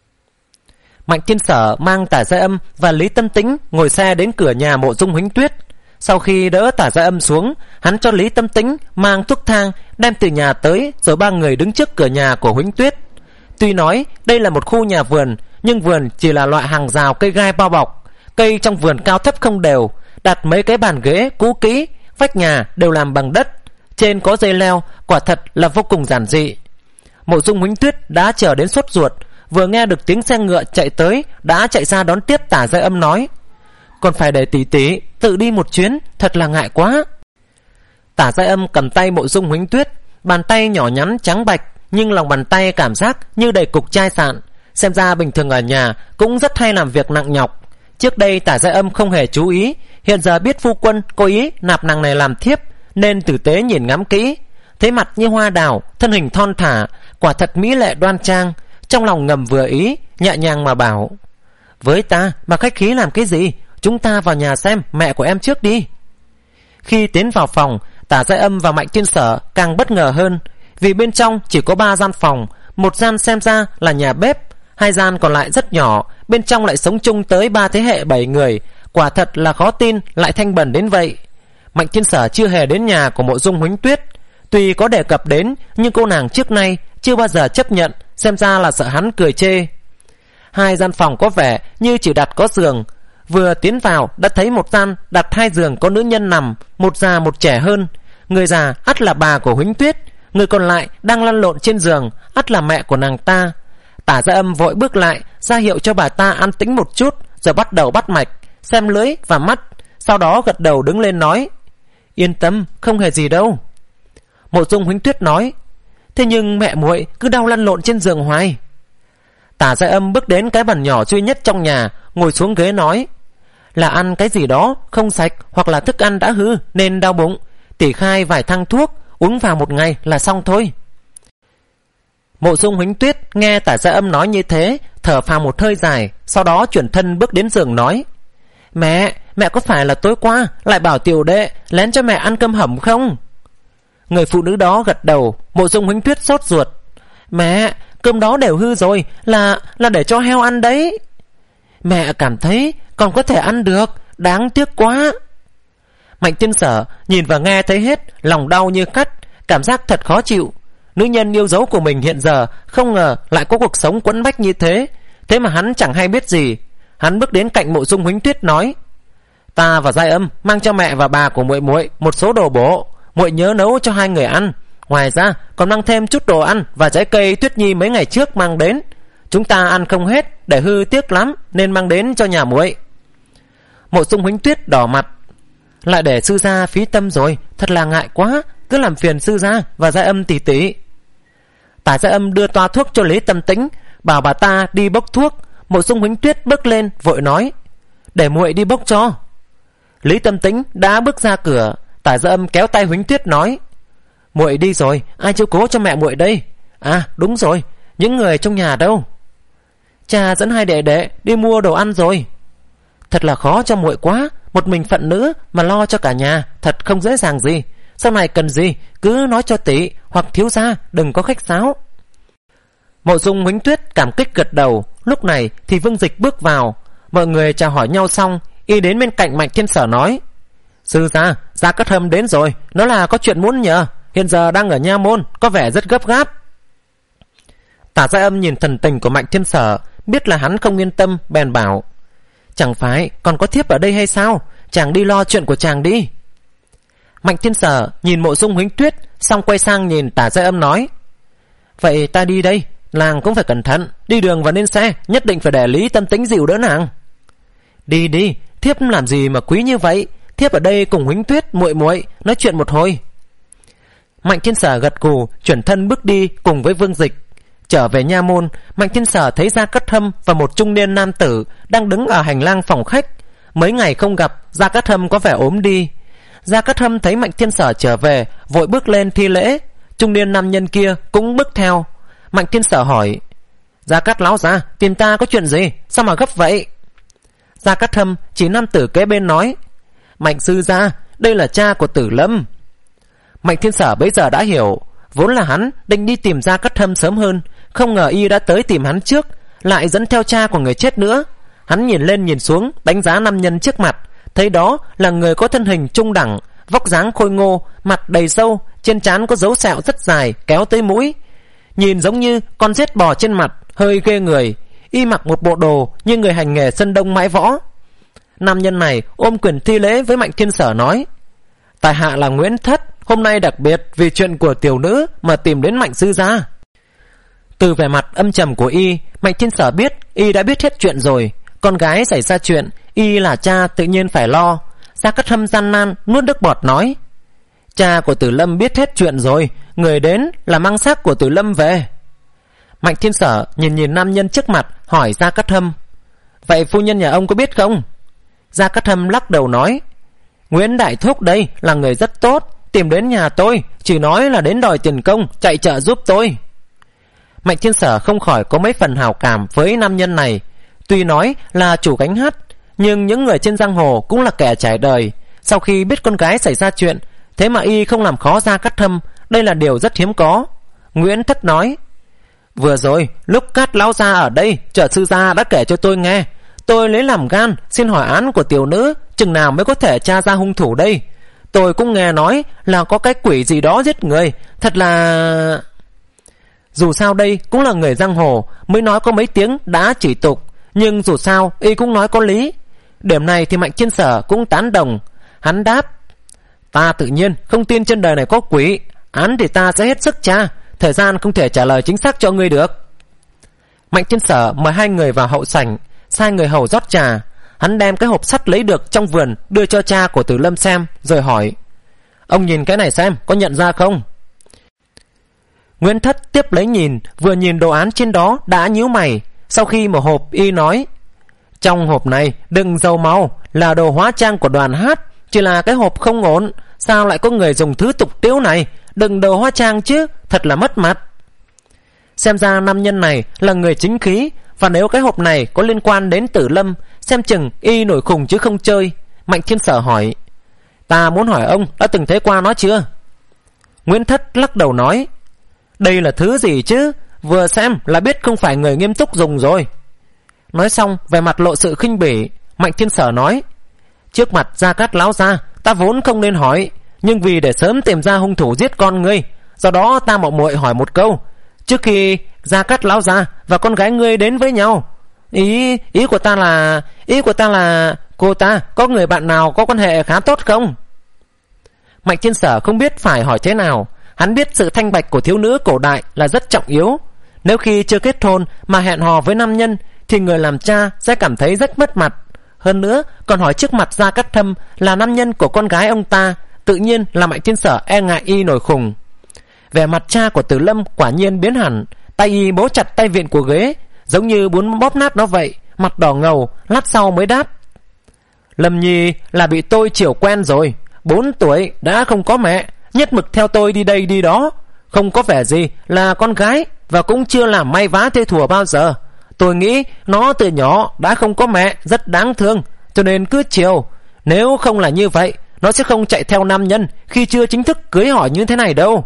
Mạnh Thiên Sở mang Tả Giai Âm và Lý Tâm Tĩnh ngồi xe đến cửa nhà Mộ Dung Huỳnh Tuyết. Sau khi đỡ Tả Giai Âm xuống, hắn cho Lý Tâm Tĩnh mang thuốc thang đem từ nhà tới, rồi ba người đứng trước cửa nhà của Huỳnh Tuyết. Tuy nói đây là một khu nhà vườn, nhưng vườn chỉ là loại hàng rào cây gai bao bọc. Cây trong vườn cao thấp không đều, đặt mấy cái bàn ghế cũ kỹ, vách nhà đều làm bằng đất, trên có dây leo, quả thật là vô cùng giản dị. Mộ Dung Huỳnh Tuyết đã chờ đến sốt ruột, vừa nghe được tiếng xe ngựa chạy tới, đã chạy ra đón tiếp Tả Giai Âm nói: Còn phải để tỷ tỷ tự đi một chuyến, thật là ngại quá. Tả Giai Âm cầm tay Mộ Dung Huỳnh Tuyết, bàn tay nhỏ nhắn trắng bạch, nhưng lòng bàn tay cảm giác như đầy cục chai sạn. Xem ra bình thường ở nhà cũng rất hay làm việc nặng nhọc. Trước đây Tả Giai Âm không hề chú ý, hiện giờ biết phu quân có ý nạp nàng này làm thiếp, nên tử tế nhìn ngắm kỹ. Thấy mặt như hoa đào, thân hình thon thả, quả thật mỹ lệ đoan trang. Trong lòng ngầm vừa ý, nhẹ nhàng mà bảo: với ta mà khách khí làm cái gì, chúng ta vào nhà xem mẹ của em trước đi. Khi tiến vào phòng, Tả Giai Âm và Mạnh Thiên Sở càng bất ngờ hơn, vì bên trong chỉ có ba gian phòng. Một gian xem ra là nhà bếp, hai gian còn lại rất nhỏ, bên trong lại sống chung tới ba thế hệ bảy người. Quả thật là khó tin lại thanh bẩn đến vậy. Mạnh Thiên Sở chưa hề đến nhà của Mộ Dung Huỳnh Tuyết, tuy có đề cập đến, nhưng cô nàng trước nay chưa bao giờ chấp nhận, xem ra là sợ hắn cười chê. Hai gian phòng có vẻ như chỉ đặt có giường. Vừa tiến vào đã thấy một gian đặt hai giường có nữ nhân nằm, một già một trẻ hơn. Người già ắt là bà của Huỳnh Tuyết, người còn lại đang lăn lộn trên giường, ắt là mẹ của nàng ta. Tả Giai Âm vội bước lại, ra hiệu cho bà ta an tĩnh một chút, rồi bắt đầu bắt mạch, xem lưỡi và mắt, sau đó gật đầu đứng lên nói: yên tâm, không hề gì đâu. Mộ Dung Huỳnh Tuyết nói: thế nhưng mẹ muội cứ đau lăn lộn trên giường hoài. Tả Giai Âm bước đến cái bàn nhỏ duy nhất trong nhà, ngồi xuống ghế nói: là ăn cái gì đó không sạch, hoặc là thức ăn đã hư nên đau bụng. Tỷ khai vài thang thuốc, uống vào một ngày là xong thôi. Mộ Dung Huỳnh Tuyết nghe Tả Giai Âm nói như thế, thở phào một hơi dài, sau đó chuyển thân bước đến giường nói: mẹ, mẹ có phải là tối qua lại bảo tiểu đệ lén cho mẹ ăn cơm hầm không? Người phụ nữ đó gật đầu. Mộ Dung Huỳnh Tuyết sốt ruột: mẹ, cơm đó đều hư rồi, là là để cho heo ăn đấy. Mẹ cảm thấy còn có thể ăn được, đáng tiếc quá. Mạnh Thiên Sở nhìn và nghe thấy hết, lòng đau như cắt, cảm giác thật khó chịu. Nữ nhân yêu dấu của mình hiện giờ không ngờ lại có cuộc sống quẫn bách như thế, thế mà hắn chẳng hay biết gì. Hắn bước đến cạnh Mộ Dung Huỳnh Tuyết nói: ta và Giai Âm mang cho mẹ và bà của muội muội một số đồ bổ, muội nhớ nấu cho hai người ăn. Ngoài ra còn mang thêm chút đồ ăn và trái cây Tuyết Nhi mấy ngày trước mang đến. Chúng ta ăn không hết, để hư tiếc lắm, nên mang đến cho nhà muội. Mộ Dung Huỳnh Tuyết đỏ mặt: lại để sư gia phí tâm rồi, thật là ngại quá, cứ làm phiền sư gia và Giai Âm tỷ tỷ. Tả Giai Âm đưa toa thuốc cho Lý Tâm Tĩnh, bảo bà ta đi bốc thuốc. Mộ Dung Huỳnh Tuyết bước lên vội nói: để muội đi bốc cho. Lý Tâm Tĩnh đã bước ra cửa. Tả Giai Âm kéo tay Huỳnh Tuyết nói: muội đi rồi, ai chiếu cố cho mẹ muội đây? À đúng rồi, những người trong nhà đâu? Cha dẫn hai đệ đệ đi mua đồ ăn rồi. Thật là khó cho muội quá, một mình phận nữ mà lo cho cả nhà, thật không dễ dàng gì. Sau này cần gì cứ nói cho tỷ hoặc thiếu gia, đừng có khách sáo. Mộ Dung Huỳnh Tuyết cảm kích gật đầu. Lúc này thì Vương Dịch bước vào. Mọi người chào hỏi nhau xong, y đến bên cạnh Mạnh Thiên Sở nói: sư gia, Gia Cát Hâm đến rồi, nó là có chuyện muốn nhờ, hiện giờ đang ở nha môn, có vẻ rất gấp gáp. Tả Giai Âm nhìn thần tình của Mạnh Thiên Sở, biết là hắn không yên tâm, bèn bảo: chẳng phải còn có thiếp ở đây hay sao? Chàng đi lo chuyện của chàng đi. Mạnh Thiên Sở nhìn Mộ Dung Huỳnh Tuyết, xong quay sang nhìn Tả Giai Âm nói: vậy ta đi đây, nàng cũng phải cẩn thận, đi đường và lên xe nhất định phải để Lý Tâm Tĩnh dìu đỡ nàng. Đi đi, thiếp làm gì mà quý như vậy, thiếp ở đây cùng Huỳnh Tuyết muội muội nói chuyện một hồi. Mạnh Thiên Sở gật gù, chuyển thân bước đi cùng với Vương Dịch. Trở về nha môn, Mạnh Thiên Sở thấy Gia Cát Hâm và một trung niên nam tử đang đứng ở hành lang phòng khách. Mấy ngày không gặp, Gia Cát Hâm có vẻ ốm đi. Gia Cát Hâm thấy Mạnh Thiên Sở trở về, vội bước lên thi lễ. Trung niên nam nhân kia cũng bước theo. Mạnh Thiên Sở hỏi: Gia Cát lão gia, tìm ta có chuyện gì, sao mà gấp vậy? Gia Cát Hâm chỉ nam tử kế bên nói: Mạnh sư gia, đây là cha của Tử Lâm. Mạnh Thiên Sở bấy giờ đã hiểu, vốn là hắn định đi tìm Gia Cát Hâm sớm hơn, không ngờ y đã tới tìm hắn trước, lại dẫn theo cha của người chết nữa. Hắn nhìn lên nhìn xuống, đánh giá nam nhân trước mặt, thấy đó là người có thân hình trung đẳng, vóc dáng khôi ngô, mặt đầy râu, trên trán có dấu sẹo rất dài kéo tới mũi, nhìn giống như con rết bò trên mặt, hơi ghê người. Y mặc một bộ đồ như người hành nghề sân đông mãi võ. Nam nhân này ôm quyền thi lễ với Mạnh Thiên Sở nói: Tại hạ là Nguyễn Thất, hôm nay đặc biệt vì chuyện của tiểu nữ mà tìm đến Mạnh sư gia. Từ vẻ mặt âm trầm của y, Mạnh Thiên Sở biết y đã biết hết chuyện rồi. Con gái xảy ra chuyện, y là cha tự nhiên phải lo. Gia Cát Hâm gian nan nuốt nước bọt nói: Cha của Tử Lâm biết hết chuyện rồi, người đến là mang xác của Tử Lâm về. Mạnh Thiên Sở nhìn nhìn nam nhân trước mặt, hỏi Gia Cát Hâm: Vậy phu nhân nhà ông có biết không? Gia Cát Hâm lắc đầu nói: Nguyễn đại thúc đây là người rất tốt, tìm đến nhà tôi chỉ nói là đến đòi tiền công, chạy chợ giúp tôi. Mạnh Thiên Sở không khỏi có mấy phần hảo cảm với nam nhân này. Tuy nói là chủ gánh hát, nhưng những người trên giang hồ cũng là kẻ trải đời. Sau khi biết con gái xảy ra chuyện, thế mà y không làm khó Gia Cát Hâm, đây là điều rất hiếm có. Nguyễn Thất nói: Vừa rồi lúc Cát lão gia ở đây, trợ sư gia đã kể cho tôi nghe. Tôi lấy làm gan xin hỏi án của tiểu nữ, chừng nào mới có thể tra ra hung thủ đây. Tôi cũng nghe nói là có cái quỷ gì đó giết người. Thật là... Dù sao đây cũng là người giang hồ, mới nói có mấy tiếng đã chỉ tục, nhưng dù sao y cũng nói có lý. Điểm này thì Mạnh Thiên Sở cũng tán đồng. Hắn đáp: Ta tự nhiên không tin trên đời này có quỷ. Án thì ta sẽ hết sức tra, thời gian không thể trả lời chính xác cho ngươi được. Mạnh Thiên Sở mời hai người vào hậu sảnh, sai người hầu rót trà. Hắn đem cái hộp sắt lấy được trong vườn đưa cho cha của Tử Lâm xem, rồi hỏi: Ông nhìn cái này xem, có nhận ra không? Nguyễn Thất tiếp lấy nhìn, vừa nhìn đồ án trên đó đã nhíu mày. Sau khi mở hộp, y nói: Trong hộp này đựng dầu máu, là đồ hóa trang của đoàn hát. Chỉ là cái hộp không ổn, sao lại có người dùng thứ tục tiếu này đựng đồ hóa trang chứ, thật là mất mặt. Xem ra nam nhân này là người chính khí, và nếu cái hộp này có liên quan đến Tử Lâm, xem chừng y nổi khùng chứ không chơi. Mạnh Thiên Sở hỏi: Ta muốn hỏi ông đã từng thấy qua nó chưa? Nguyễn Thất lắc đầu nói: Đây là thứ gì chứ, vừa xem là biết không phải người nghiêm túc dùng rồi. Nói xong về mặt lộ sự khinh bỉ, Mạnh Thiên Sở nói: Trước mặt Gia Cát lão gia, ta vốn không nên hỏi, nhưng vì để sớm tìm ra hung thủ giết con ngươi, do đó ta mạo muội hỏi một câu. Trước khi Gia Cát lão gia và con gái ngươi đến với nhau, ý ý của ta là ý của ta là cô ta có người bạn nào có quan hệ khá tốt không? Mạnh Thiên Sở không biết phải hỏi thế nào. Hắn biết sự thanh bạch của thiếu nữ cổ đại là rất trọng yếu. Nếu khi chưa kết hôn mà hẹn hò với nam nhân thì người làm cha sẽ cảm thấy rất mất mặt. Hơn nữa còn hỏi trước mặt Gia Cát Thâm là nam nhân của con gái ông ta, tự nhiên là Mạnh Thiên Sở e ngại y nổi khùng. Vẻ mặt cha của Tử Lâm quả nhiên biến hẳn, tay y bấu chặt tay vịn của ghế, giống như muốn bóp nát nó vậy, mặt đỏ ngầu. Lát sau mới đáp: Lâm Nhi là bị tôi chiều quen rồi, bốn tuổi đã không có mẹ, nhất mực theo tôi đi đây đi đó, không có vẻ gì là con gái, và cũng chưa làm may vá thê thùa bao giờ. Tôi nghĩ nó từ nhỏ đã không có mẹ, rất đáng thương, cho nên cứ chiều. Nếu không là như vậy, nó sẽ không chạy theo nam nhân khi chưa chính thức cưới hỏi như thế này đâu.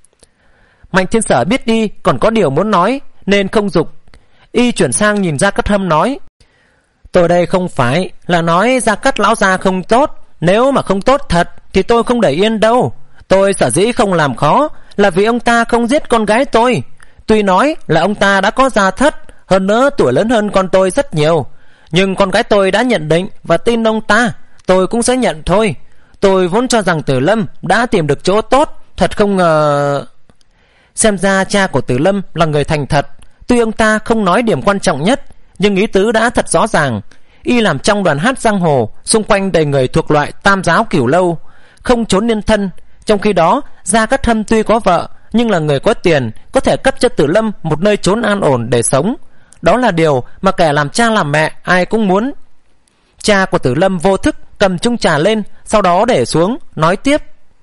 Mạnh Thiên Sở biết đi còn có điều muốn nói nên không giục. Y chuyển sang nhìn Gia Cát Hâm nói: Tôi đây không phải là nói Gia Cát lão gia không tốt, nếu mà không tốt thật thì tôi không để yên đâu. Tôi sở dĩ không làm khó là vì ông ta không giết con gái tôi. Tuy nói là ông ta đã có gia thất, hơn nữa tuổi lớn hơn con tôi rất nhiều, nhưng con gái tôi đã nhận định và tin ông ta, tôi cũng sẽ nhận thôi. Tôi vốn cho rằng Tử Lâm đã tìm được chỗ tốt, thật không ngờ. Xem ra cha của Tử Lâm là người thành thật. Tuy ông ta không nói điểm quan trọng nhất, nhưng ý tứ đã thật rõ ràng. Y làm trong đoàn hát giang hồ, xung quanh đầy người thuộc loại tam giáo cửu lâu, không trốn nhân thân. Trong khi đó Gia Cát Thâm tuy có vợ, nhưng là người có tiền, có thể cấp cho Tử Lâm một nơi trốn an ổn để sống. Đó là điều mà kẻ làm cha làm mẹ ai cũng muốn. Cha của Tử Lâm vô thức cầm chung trà lên, sau đó để xuống, nói tiếp: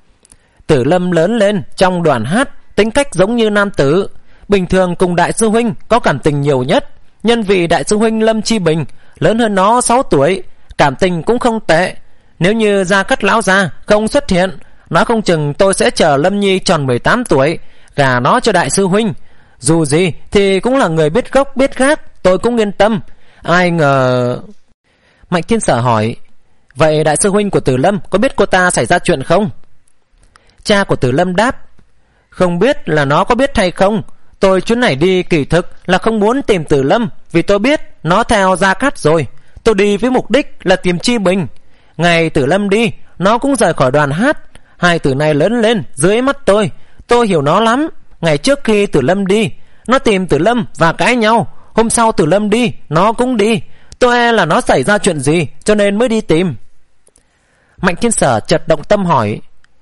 Tử Lâm lớn lên trong đoàn hát, tính cách giống như nam tử, bình thường cùng đại sư huynh có cảm tình nhiều nhất. Nhân vì đại sư huynh Lâm Chi Bình lớn hơn nó sáu tuổi, cảm tình cũng không tệ. Nếu như Gia Cát lão gia không xuất hiện, nói không chừng tôi sẽ chờ Lâm Nhi tròn mười tám tuổi, gả nó cho đại sư huynh. Dù gì thì cũng là người biết gốc biết gác, tôi cũng yên tâm. Ai ngờ... Mạnh Thiên Sở hỏi: Vậy đại sư huynh của Tử Lâm có biết cô ta xảy ra chuyện không? Cha của Tử Lâm đáp: Không biết là nó có biết hay không. Tôi chuyến này đi kỳ thực là không muốn tìm Tử Lâm, vì tôi biết nó theo Gia Cát rồi. Tôi đi với mục đích là tìm Chi Bình. Ngày Tử Lâm đi, nó cũng rời khỏi đoàn hát. Hai từ này lớn lên dưới mắt tôi, tôi hiểu nó lắm. Ngày trước khi Tử Lâm đi, nó tìm Tử Lâm và cãi nhau. Hôm sau Tử Lâm đi, nó cũng đi. Tôi e là nó xảy ra chuyện gì, cho nên mới đi tìm. Mạnh Thiên Sở chợt động tâm hỏi: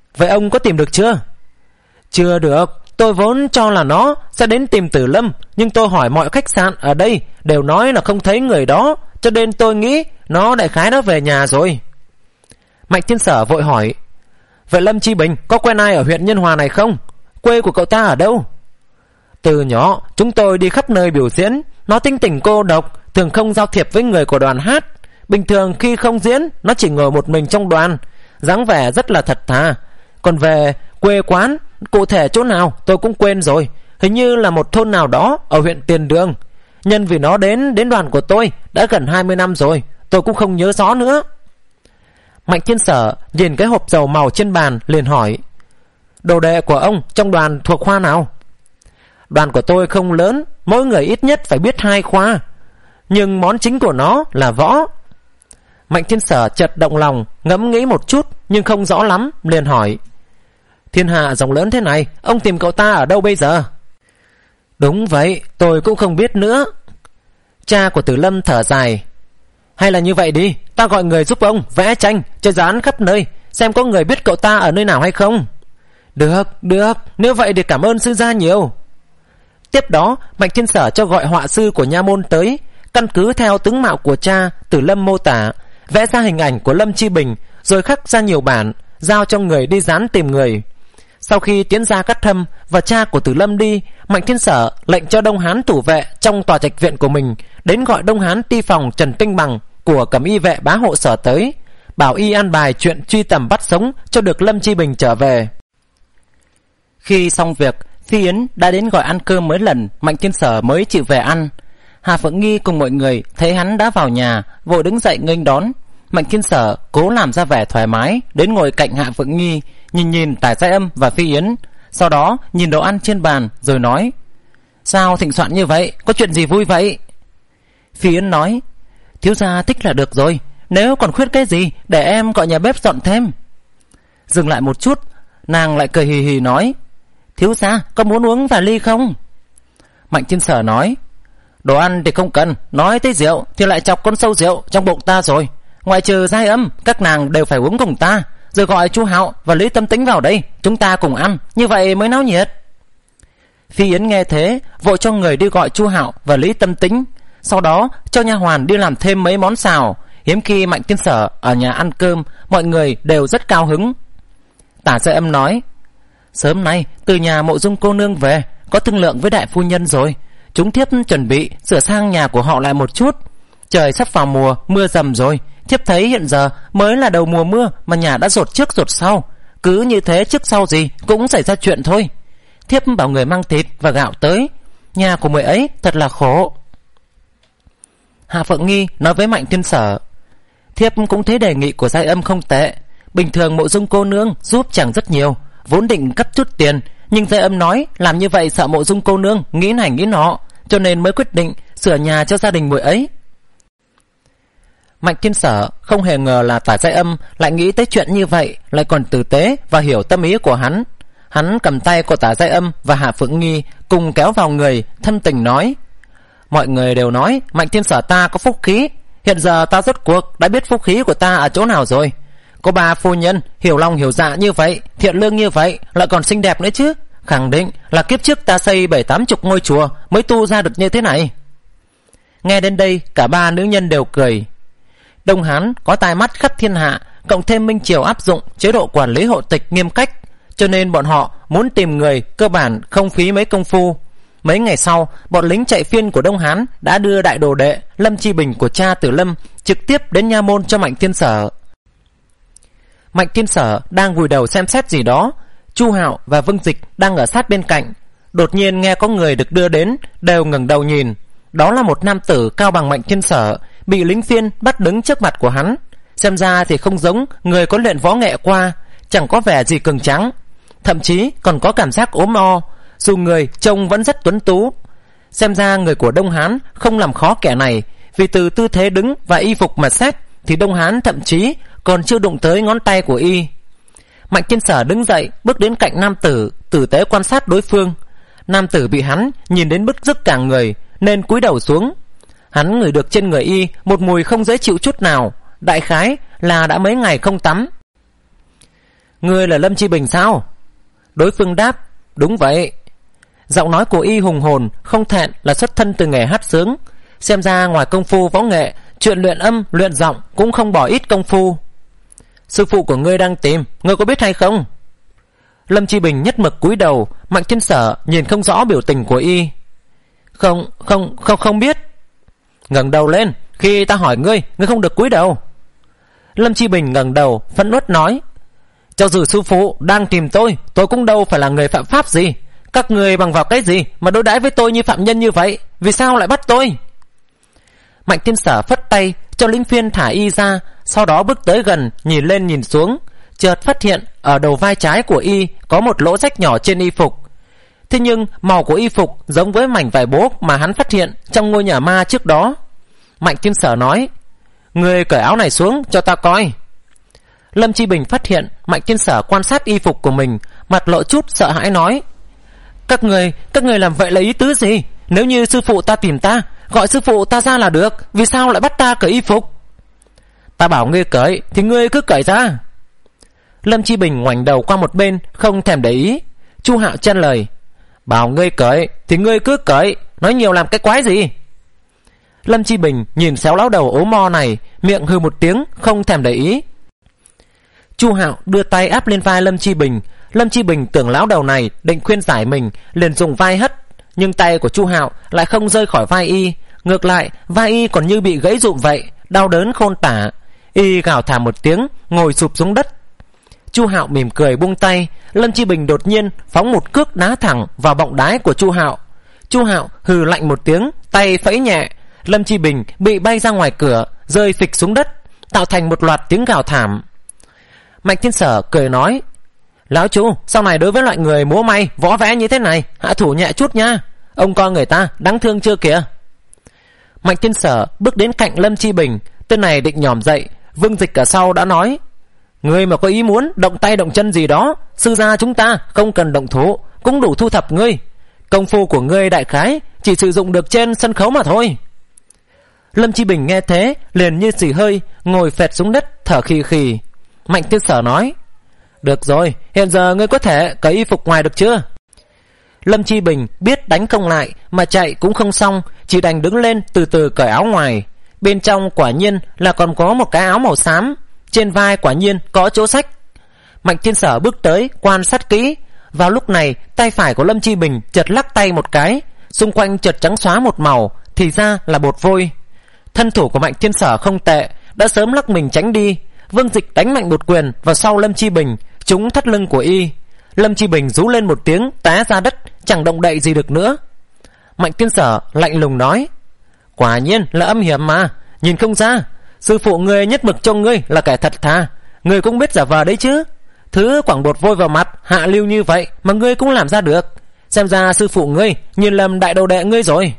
Vậy ông có tìm được chưa? Chưa được. Tôi vốn cho là nó sẽ đến tìm Tử Lâm, nhưng tôi hỏi mọi khách sạn ở đây đều nói là không thấy người đó, cho nên tôi nghĩ nó đại khái đã về nhà rồi. Mạnh Thiên Sở vội hỏi: Vậy Lâm Chi Bình có quen ai ở huyện Nhân Hòa này không? Quê của cậu ta ở đâu? Từ nhỏ chúng tôi đi khắp nơi biểu diễn. Nó tính tình cô độc, thường không giao thiệp với người của đoàn hát. Bình thường khi không diễn, nó chỉ ngồi một mình trong đoàn, dáng vẻ rất là thật thà. Còn về quê quán, cụ thể chỗ nào tôi cũng quên rồi. Hình như là một thôn nào đó ở huyện Tiền Đường. Nhân vì nó đến đến đoàn của tôi đã gần hai mươi năm rồi, tôi cũng không nhớ rõ nữa. Mạnh Thiên Sở nhìn cái hộp dầu màu trên bàn liền hỏi: Đồ đệ của ông trong đoàn thuộc khoa nào? Đoàn của tôi không lớn, mỗi người ít nhất phải biết hai khoa, nhưng món chính của nó là võ. Mạnh Thiên Sở chợt động lòng, ngẫm nghĩ một chút nhưng không rõ lắm, liền hỏi: Thiên hạ rộng lớn thế này, ông tìm cậu ta ở đâu bây giờ? Đúng vậy, tôi cũng không biết nữa. Cha của Tử Lâm thở dài: Hay là như vậy đi, ta gọi người giúp ông vẽ tranh cho dán khắp nơi, xem có người biết cậu ta ở nơi nào hay không. Được, được, nếu vậy thì cảm ơn sư gia nhiều. Tiếp đó Mạnh Thiên Sở cho gọi họa sư của nha môn tới, căn cứ theo tướng mạo của cha Tử Lâm mô tả, vẽ ra hình ảnh của Lâm Chi Bình, rồi khắc ra nhiều bản, giao cho người đi dán tìm người. Sau khi tiến ra Cát Thâm và cha của Tử Lâm đi, Mạnh Thiên Sở lệnh cho Đông Hán thủ vệ trong tòa trạch viện của mình đến gọi Đông Hán ti phòng Trần Tinh Bằng của Cẩm Y vệ Bá Hộ Sở tới, bảo y an bài chuyện truy tầm bắt sống cho được Lâm Chi Bình trở về. Khi xong việc, Phi Yến đã đến gọi ăn cơm mấy lần, Mạnh Thiên Sở mới chịu về ăn. Hà Phượng Nghi cùng mọi người thấy hắn đã vào nhà, vội đứng dậy nghênh đón. Mạnh Thiên Sở cố làm ra vẻ thoải mái, đến ngồi cạnh Hạ Phượng Nghi, nhìn nhìn Tả Giai Âm và Phi Yến, sau đó nhìn đồ ăn trên bàn rồi nói: Sao thịnh soạn như vậy, có chuyện gì vui vậy? Phi Yến nói: Thiếu gia thích là được rồi, nếu còn khuyết cái gì để em gọi nhà bếp dọn thêm. Dừng lại một chút, nàng lại cười hì hì nói: Thiếu gia có muốn uống vài ly không? Mạnh Thiên Sở nói: Đồ ăn thì không cần, nói tới rượu thì lại chọc con sâu rượu trong bụng ta rồi. Ngoại trừ Giai Âm, các nàng đều phải uống cùng ta. Rồi gọi Chu Hạo và Lý Tâm Tính vào đây, chúng ta cùng ăn, như vậy mới náo nhiệt. Phi Yến nghe thế, vội cho người đi gọi Chu Hạo và Lý Tâm Tính, sau đó cho nha hoàn đi làm thêm mấy món xào. Hiếm khi Mạnh Thiên Sở ở nhà ăn cơm, mọi người đều rất cao hứng. Tả Giai Âm nói: Sớm nay từ nhà Mộ Dung cô nương về, có thương lượng với đại phu nhân rồi. Chúng thiếp chuẩn bị sửa sang nhà của họ lại một chút. Trời sắp vào mùa mưa dầm rồi, thiếp thấy hiện giờ mới là đầu mùa mưa mà nhà đã rột trước rột sau, cứ như thế trước sau gì cũng xảy ra chuyện thôi. Thiếp bảo người mang thịt và gạo tới, nhà của người ấy thật là khổ. Hạ Phượng Nghi nói với Mạnh Thiên Sở: Thiếp cũng thấy đề nghị của Giai Âm không tệ. Bình thường Mộ Dung cô nương giúp chàng rất nhiều, vốn định cắt chút tiền, nhưng Giai Âm nói làm như vậy sợ Mộ Dung cô nương nghĩ này nghĩ nọ, cho nên mới quyết định sửa nhà cho gia đình muội ấy. Mạnh Thiên Sở không hề ngờ là Tả Giai Âm lại nghĩ tới chuyện như vậy, lại còn tử tế và hiểu tâm ý của hắn. Hắn cầm tay của Tả Giai Âm và Hạ Phượng Nghi cùng kéo vào người, thâm tình nói: Mọi người đều nói Mạnh Thiên Sở ta có phúc khí, hiện giờ ta rốt cuộc đã biết phúc khí của ta ở chỗ nào rồi. Có bà phu nhân hiểu lòng hiểu dạ như vậy, thiện lương như vậy, lại còn xinh đẹp nữa chứ. Khẳng định là kiếp trước ta xây bảy tám chục ngôi chùa mới tu ra được như thế này. Nghe đến đây, cả ba nữ nhân đều cười. Đông Hán có tai mắt khắp thiên hạ, cộng thêm Minh Triều áp dụng chế độ quản lý hộ tịch nghiêm cách, cho nên bọn họ muốn tìm người cơ bản không phí mấy công phu. Mấy ngày sau, bọn lính chạy phiên của Đông Hán đã đưa đại đồ đệ Lâm Chi Bình của cha Tử Lâm trực tiếp đến nha môn cho Mạnh Thiên Sở. Mạnh Thiên Sở đang vùi đầu xem xét gì đó, Chu Hạo và Vương Dịch đang ở sát bên cạnh. Đột nhiên nghe có người được đưa đến, đều ngẩng đầu nhìn. Đó là một nam tử cao bằng Mạnh Thiên Sở, bị lính phiên bắt đứng trước mặt của hắn. Xem ra thì không giống người có luyện võ nghệ qua, chẳng có vẻ gì cường tráng, thậm chí còn có cảm giác ốm o, dù người trông vẫn rất tuấn tú. Xem ra người của Đông Hán không làm khó kẻ này, vì từ tư thế đứng và y phục mà xét thì Đông Hán thậm chí còn chưa đụng tới ngón tay của y. Mạnh Thiên Sở đứng dậy, bước đến cạnh nam tử, tử tế quan sát đối phương. Nam tử bị hắn nhìn đến bứt rứt cả người nên cúi đầu xuống. Hắn ngửi được trên người y một mùi không dễ chịu chút nào, đại khái là đã mấy ngày không tắm. Ngươi là Lâm Chi Bình sao? Đối phương đáp: Đúng vậy. Giọng nói của y hùng hồn, không thẹn là xuất thân từ nghề hát sướng. Xem ra ngoài công phu võ nghệ, chuyện luyện âm, luyện giọng cũng không bỏ ít công phu. Sư phụ của ngươi đang tìm, ngươi có biết hay không? Lâm Chi Bình nhất mực cúi đầu. Mạnh Thiên Sở nhìn không rõ biểu tình của y. Không, không, không, không biết. Ngẩng đầu lên, khi ta hỏi ngươi, ngươi không được cúi đầu. Lâm Chi Bình ngẩng đầu, phẫn uất nói: Cho dù sư phụ đang tìm tôi, tôi cũng đâu phải là người phạm pháp gì. Các người bằng vào cái gì mà đối đãi với tôi như phạm nhân như vậy? Vì sao lại bắt tôi? Mạnh Thiên Sở phất tay cho Linh Phiên thả y ra, sau đó bước tới gần, nhìn lên nhìn xuống, chợt phát hiện ở đầu vai trái của y có một lỗ rách nhỏ trên y phục. Thế nhưng màu của y phục giống với mảnh vải bố mà hắn phát hiện trong ngôi nhà ma trước đó. Mạnh Thiên Sở nói: Ngươi cởi áo này xuống cho ta coi. Lâm Chi Bình phát hiện Mạnh Thiên Sở quan sát y phục của mình, mặt lộ chút sợ hãi nói: Các người, các người làm vậy là ý tứ gì? Nếu như sư phụ ta tìm ta, gọi sư phụ ta ra là được, vì sao lại bắt ta cởi y phục? Ta bảo ngươi cởi thì ngươi cứ cởi ra. Lâm Chi Bình ngoảnh đầu qua một bên, không thèm để ý. Chu Hạo chen lời: Bảo ngươi cởi thì ngươi cứ cởi, nói nhiều làm cái quái gì? Lâm Chi Bình nhìn xéo lão đầu ố mo này, miệng hừ một tiếng, không thèm để ý. Chu Hạo đưa tay áp lên vai Lâm Chi Bình. Lâm Chi Bình tưởng lão đầu này định khuyên giải mình, liền dùng vai hất, nhưng tay của Chu Hạo lại không rơi khỏi vai y, ngược lại vai y còn như bị gãy rụm vậy, đau đớn khôn tả. Y gào thảm một tiếng, ngồi sụp xuống đất. Chu Hạo mỉm cười buông tay. Lâm Chi Bình đột nhiên phóng một cước đá thẳng vào bọng đái của Chu Hạo. Chu Hạo hừ lạnh một tiếng, tay phẩy nhẹ. Lâm Chi Bình bị bay ra ngoài cửa, rơi phịch xuống đất, tạo thành một loạt tiếng gào thảm. Mạnh Thiên Sở cười nói: Lão chú, sau này đối với loại người múa may võ vẽ như thế này, hạ thủ nhẹ chút nha. Ông coi người ta đáng thương chưa kìa. Mạnh Thiên Sở bước đến cạnh Lâm Chi Bình. Tên này định nhòm dậy, Vương Dịch ở sau đã nói: Ngươi mà có ý muốn động tay động chân gì đó, sư gia chúng ta không cần động thủ, cũng đủ thu thập ngươi. Công phu của ngươi đại khái chỉ sử dụng được trên sân khấu mà thôi. Lâm Chi Bình nghe thế liền như xì hơi, ngồi phệt xuống đất thở khì khì. Mạnh Thiên Sở nói: Được rồi, hiện giờ ngươi có thể cởi y phục ngoài được chưa? Lâm Chi Bình biết đánh không lại, mà chạy cũng không xong, chỉ đành đứng lên từ từ cởi áo ngoài. Bên trong quả nhiên là còn có một cái áo màu xám, trên vai quả nhiên có chỗ sách. Mạnh Thiên Sở bước tới quan sát kỹ. Vào lúc này tay phải của Lâm Chi Bình chợt lắc tay một cái, xung quanh chợt trắng xóa một màu, thì ra là bột vôi. Thân thủ của Mạnh Thiên Sở không tệ, đã sớm lắc mình tránh đi. Vương Dịch đánh mạnh một quyền vào sau Lâm Chi Bình, trúng thắt lưng của y. Lâm Chi Bình rú lên một tiếng, té ra đất, chẳng động đậy gì được nữa. Mạnh Thiên Sở lạnh lùng nói: Quả nhiên là âm hiểm mà, nhìn không ra. Sư phụ ngươi nhất mực cho ngươi là kẻ thật thà, ngươi cũng biết giả vờ đấy chứ. Thứ quảng bột vôi vào mặt hạ lưu như vậy mà ngươi cũng làm ra được, xem ra sư phụ ngươi nhìn lầm đại đầu đệ ngươi rồi.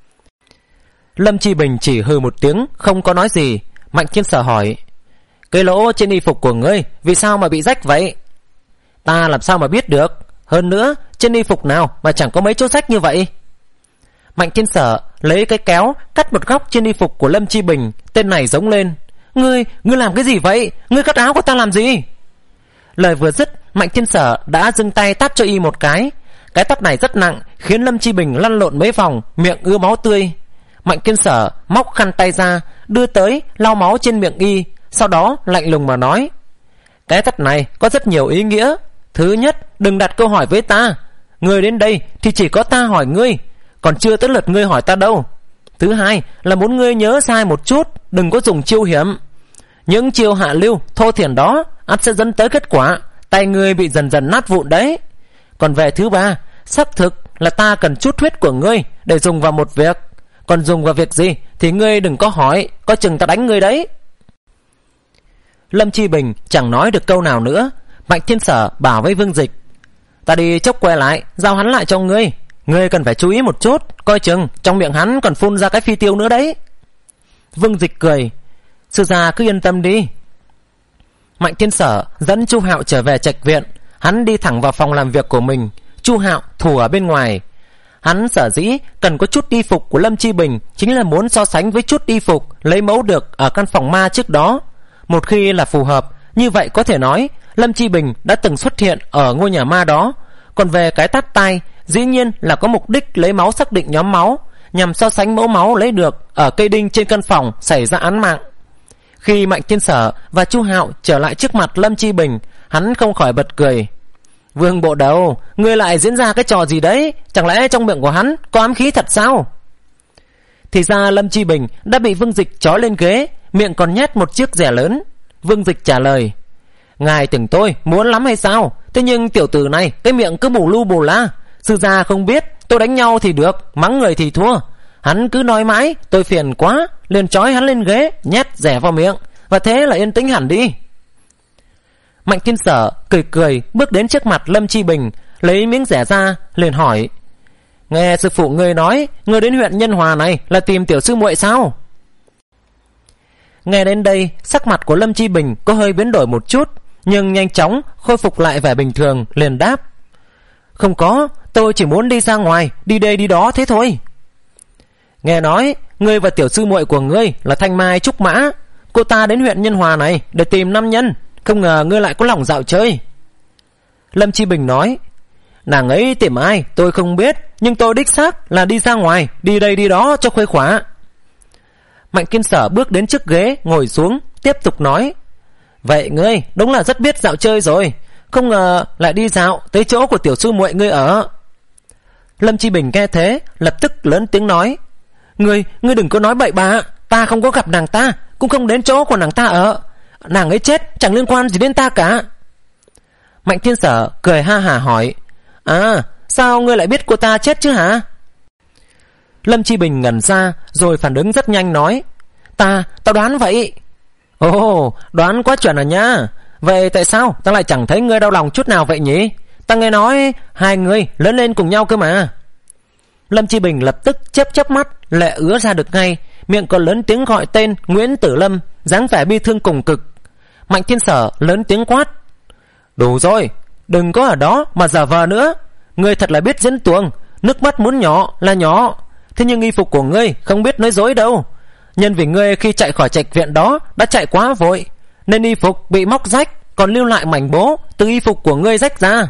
Lâm Chi Bình chỉ hừ một tiếng, không có nói gì. Mạnh Thiên Sở hỏi: Cái lỗ trên y phục của ngươi vì sao mà bị rách vậy? Ta làm sao mà biết được? Hơn nữa, trên y phục nào mà chẳng có mấy chỗ rách như vậy? Mạnh Thiên Sở lấy cái kéo cắt một góc trên y phục của Lâm Chi Bình. Tên này giống lên: Ngươi, ngươi làm cái gì vậy? Ngươi cắt áo của ta làm gì? Lời vừa dứt, Mạnh Thiên Sở đã giương tay tát cho y một cái. Cái tát này rất nặng, khiến Lâm Chi Bình lăn lộn mấy vòng, miệng ứa máu tươi. Mạnh Thiên Sở móc khăn tay ra, đưa tới lau máu trên miệng y, sau đó lạnh lùng mà nói: Cái tát này có rất nhiều ý nghĩa. Thứ nhất, đừng đặt câu hỏi với ta. Ngươi đến đây thì chỉ có ta hỏi ngươi, còn chưa tới lượt ngươi hỏi ta đâu. Thứ hai là muốn ngươi nhớ sai một chút, đừng có dùng chiêu hiểm. Những chiêu hạ lưu, thô thiển đó ắt sẽ dẫn tới kết quả tay ngươi bị dần dần nát vụn đấy. Còn về thứ ba, xác thực là ta cần chút huyết của ngươi để dùng vào một việc. Còn dùng vào việc gì thì ngươi đừng có hỏi, có chừng ta đánh ngươi đấy. Lâm Chi Bình chẳng nói được câu nào nữa. Mạnh Thiên Sở bảo với Vương Dịch: Ta đi chốc quay lại, giao hắn lại cho ngươi. Ngươi cần phải chú ý một chút, coi chừng trong miệng hắn còn phun ra cái phi tiêu nữa đấy. Vương Dịch cười: Sư gia cứ yên tâm đi. Mạnh Thiên Sở dẫn Chu Hạo trở về trạch viện. Hắn đi thẳng vào phòng làm việc của mình. Chu Hạo thủ ở bên ngoài. Hắn sở dĩ cần có chút y phục của Lâm Chi Bình chính là muốn so sánh với chút y phục lấy mẫu được ở căn phòng ma trước đó. Một khi là phù hợp, như vậy có thể nói Lâm Chi Bình đã từng xuất hiện ở ngôi nhà ma đó. Còn về cái tát tai, dĩ nhiên là có mục đích lấy máu xác định nhóm máu, nhằm so sánh mẫu máu lấy được ở cây đinh trên căn phòng xảy ra án mạng. Khi Mạnh Thiên Sở và Chu Hạo trở lại trước mặt Lâm Chi Bình, hắn không khỏi bật cười. Vương bộ đầu, ngươi lại diễn ra cái trò gì đấy? Chẳng lẽ trong miệng của hắn có ám khí thật sao? Thì ra Lâm Chi Bình đã bị Vương Dịch trói lên ghế, miệng còn nhét một chiếc rẻ lớn. Vương Dịch trả lời: ngài tưởng tôi muốn lắm hay sao? Thế nhưng tiểu tử này cái miệng cứ bù lu bù la. Sư gia không biết, tôi đánh nhau thì được, mắng người thì thua. Hắn cứ nói mãi, tôi phiền quá, liền trói hắn lên ghế, nhét rẻ vào miệng, và thế là yên tĩnh hẳn đi. Mạnh Thiên Sở cười cười bước đến trước mặt Lâm Chi Bình, lấy miếng rẻ ra, liền hỏi: nghe sư phụ ngươi nói, ngươi đến huyện Nhân Hòa này là tìm tiểu sư muội sao? Nghe đến đây, sắc mặt của Lâm Chi Bình có hơi biến đổi một chút, nhưng nhanh chóng khôi phục lại vẻ bình thường, liền đáp: không có, tôi chỉ muốn đi ra ngoài, đi đây đi đó thế thôi. Nghe nói ngươi và tiểu sư muội của ngươi là Thanh Mai Trúc Mã, cô ta đến huyện Nhân Hòa này để tìm nam nhân, không ngờ ngươi lại có lòng dạo chơi. Lâm Chi Bình nói: nàng ấy tìm ai tôi không biết, nhưng tôi đích xác là đi ra ngoài, đi đây đi đó cho khuây khỏa. Mạnh Kiên Sở bước đến trước ghế ngồi xuống, tiếp tục nói: vậy ngươi đúng là rất biết dạo chơi rồi, không ngờ lại đi dạo tới chỗ của tiểu sư muội ngươi ở. Lâm Chi Bình nghe thế lập tức lớn tiếng nói: Ngươi, ngươi đừng có nói bậy bạ, ta không có gặp nàng ta, cũng không đến chỗ của nàng ta ở. Nàng ấy chết chẳng liên quan gì đến ta cả. Mạnh Thiên Sở cười ha hả hỏi: à, sao ngươi lại biết cô ta chết chứ hả? Lâm Chi Bình ngẩn ra rồi phản ứng rất nhanh nói: Ta, ta đoán vậy. Ồ, đoán quá chuẩn rồi nhá. Vậy tại sao ta lại chẳng thấy ngươi đau lòng chút nào vậy nhỉ? Ta nghe nói hai người lớn lên cùng nhau cơ mà. Lâm Chi Bình lập tức chớp chớp mắt, lệ ứa ra được ngay, miệng còn lớn tiếng gọi tên Nguyễn Tử Lâm, dáng vẻ bi thương cùng cực. Mạnh Thiên Sở lớn tiếng quát: đủ rồi, đừng có ở đó mà giả vờ nữa. Ngươi thật là biết diễn tuồng, nước mắt muốn nhỏ là nhỏ, thế nhưng y phục của ngươi không biết nói dối đâu. Nhân vì ngươi khi chạy khỏi trạch viện đó đã chạy quá vội, nên y phục bị móc rách, còn lưu lại mảnh bố từ y phục của ngươi rách ra.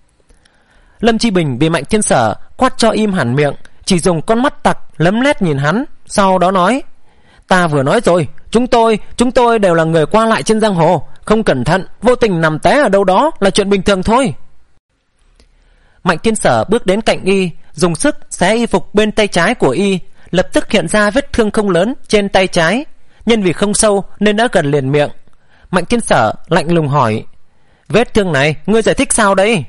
Lâm Chi Bình bị Mạnh Thiên Sở quát cho im hẳn miệng, chỉ dùng con mắt tặc lấm lét nhìn hắn, sau đó nói: ta vừa nói rồi, chúng tôi chúng tôi đều là người qua lại trên giang hồ, không cẩn thận vô tình nằm té ở đâu đó là chuyện bình thường thôi. Mạnh Thiên Sở bước đến cạnh y, dùng sức xé y phục bên tay trái của y, lập tức hiện ra vết thương không lớn trên tay trái, nhân vì không sâu nên đã gần liền miệng. Mạnh Thiên Sở lạnh lùng hỏi: vết thương này ngươi giải thích sao đây?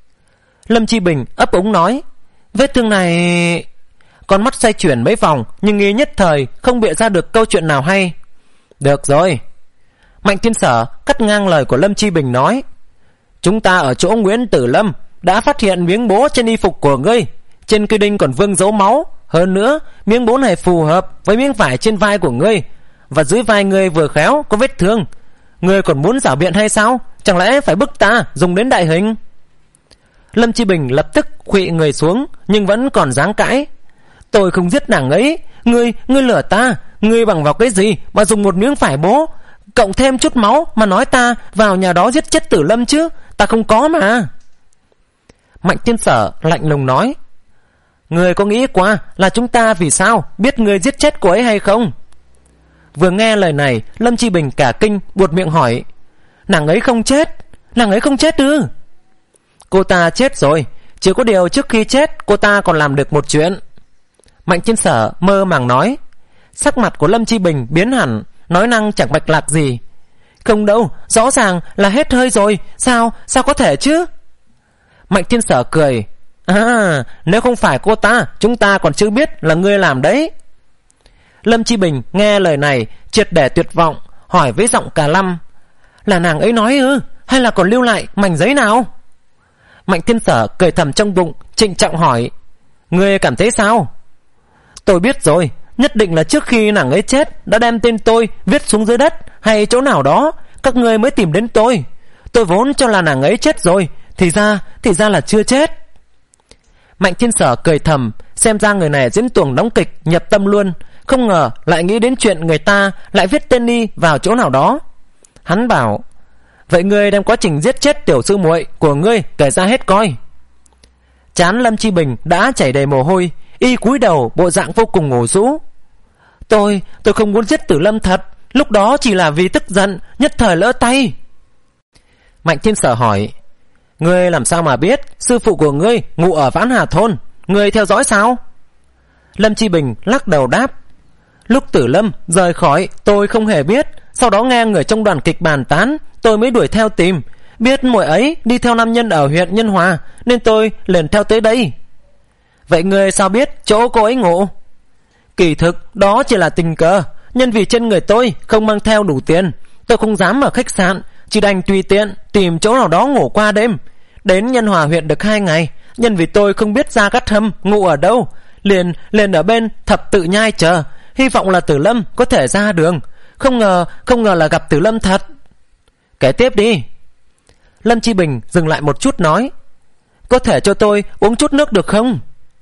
Lâm Chi Bình ấp úng nói: vết thương này... Con mắt xoay chuyển mấy vòng, nhưng y nhất thời không bịa ra được câu chuyện nào hay. Được rồi. Mạnh Thiên Sở cắt ngang lời của Lâm Chi Bình nói: chúng ta ở chỗ Nguyễn Tử Lâm đã phát hiện miếng bố trên y phục của ngươi, trên cây đinh còn vương dấu máu. Hơn nữa, miếng bố này phù hợp với miếng vải trên vai của ngươi, và dưới vai ngươi vừa khéo có vết thương. Ngươi còn muốn giảo biện hay sao? Chẳng lẽ phải bức ta dùng đến đại hình? Lâm Chi Bình lập tức khuỵu người xuống, nhưng vẫn còn dáng cãi: tôi không giết nàng ấy. Ngươi, ngươi lừa ta. Ngươi bằng vào cái gì mà dùng một miếng vải bố cộng thêm chút máu mà nói ta vào nhà đó giết chết Tử Lâm chứ? Ta không có mà. Mạnh Thiên Sở lạnh lùng nói: ngươi có nghĩ qua là chúng ta vì sao biết ngươi giết chết cô ấy hay không? Vừa nghe lời này, Lâm Chi Bình cả kinh, buột miệng hỏi: nàng ấy không chết? Nàng ấy không chết ư? Cô ta chết rồi, chỉ có điều trước khi chết cô ta còn làm được một chuyện. Mạnh Thiên Sở mơ màng nói. Sắc mặt của Lâm Chi Bình biến hẳn, nói năng chẳng mạch lạc gì: không đâu, rõ ràng là hết hơi rồi. Sao, sao có thể chứ? Mạnh Thiên Sở cười: à, nếu không phải cô ta, chúng ta còn chưa biết là ngươi làm đấy. Lâm Chi Bình nghe lời này triệt để tuyệt vọng, hỏi với giọng cả lăm: là nàng ấy nói ư? Hay là còn lưu lại mảnh giấy nào? Mạnh Thiên Sở cười thầm trong bụng, trịnh trọng hỏi: ngươi cảm thấy sao? Tôi biết rồi, nhất định là trước khi nàng ấy chết đã đem tên tôi viết xuống dưới đất hay chỗ nào đó, các ngươi mới tìm đến tôi. Tôi vốn cho là nàng ấy chết rồi, thì ra thì ra là chưa chết. Mạnh Thiên Sở cười thầm, xem ra người này diễn tuồng đóng kịch nhập tâm luôn, không ngờ lại nghĩ đến chuyện người ta lại viết tên y vào chỗ nào đó. Hắn bảo: Vậy ngươi đem quá trình giết chết tiểu sư muội của ngươi kể ra hết coi. Trán Lâm Chi Bình đã chảy đầy mồ hôi, y cúi đầu bộ dạng vô cùng ngủ rũ. Tôi, tôi không muốn giết Tử Lâm thật, lúc đó chỉ là vì tức giận, nhất thời lỡ tay. Mạnh Thiên Sở hỏi, ngươi làm sao mà biết sư phụ của ngươi ngụ ở Vãn Hà Thôn, ngươi theo dõi sao? Lâm Chi Bình lắc đầu đáp, lúc Tử Lâm rời khỏi tôi không hề biết, sau đó nghe người trong đoàn kịch bàn tán, tôi mới đuổi theo tìm, biết muội ấy đi theo nam nhân ở huyện Nhân Hòa nên tôi liền theo tới đây. Vậy ngươi sao biết chỗ cô ấy ngủ? Kỳ thực đó chỉ là tình cờ, nhân vì trên người tôi không mang theo đủ tiền, tôi không dám ở khách sạn, chỉ đành tùy tiện tìm chỗ nào đó ngủ qua đêm. Đến Nhân Hòa huyện được hai ngày, nhân vì tôi không biết Gia Cát Hâm ngủ ở đâu, liền liền ở bên Thập Tự Nhai chờ, hy vọng là Tử Lâm có thể ra đường. Không ngờ, không ngờ là gặp Tử Lâm thật. Kể tiếp đi. Lâm Chi Bình dừng lại một chút nói, có thể cho tôi uống chút nước được không?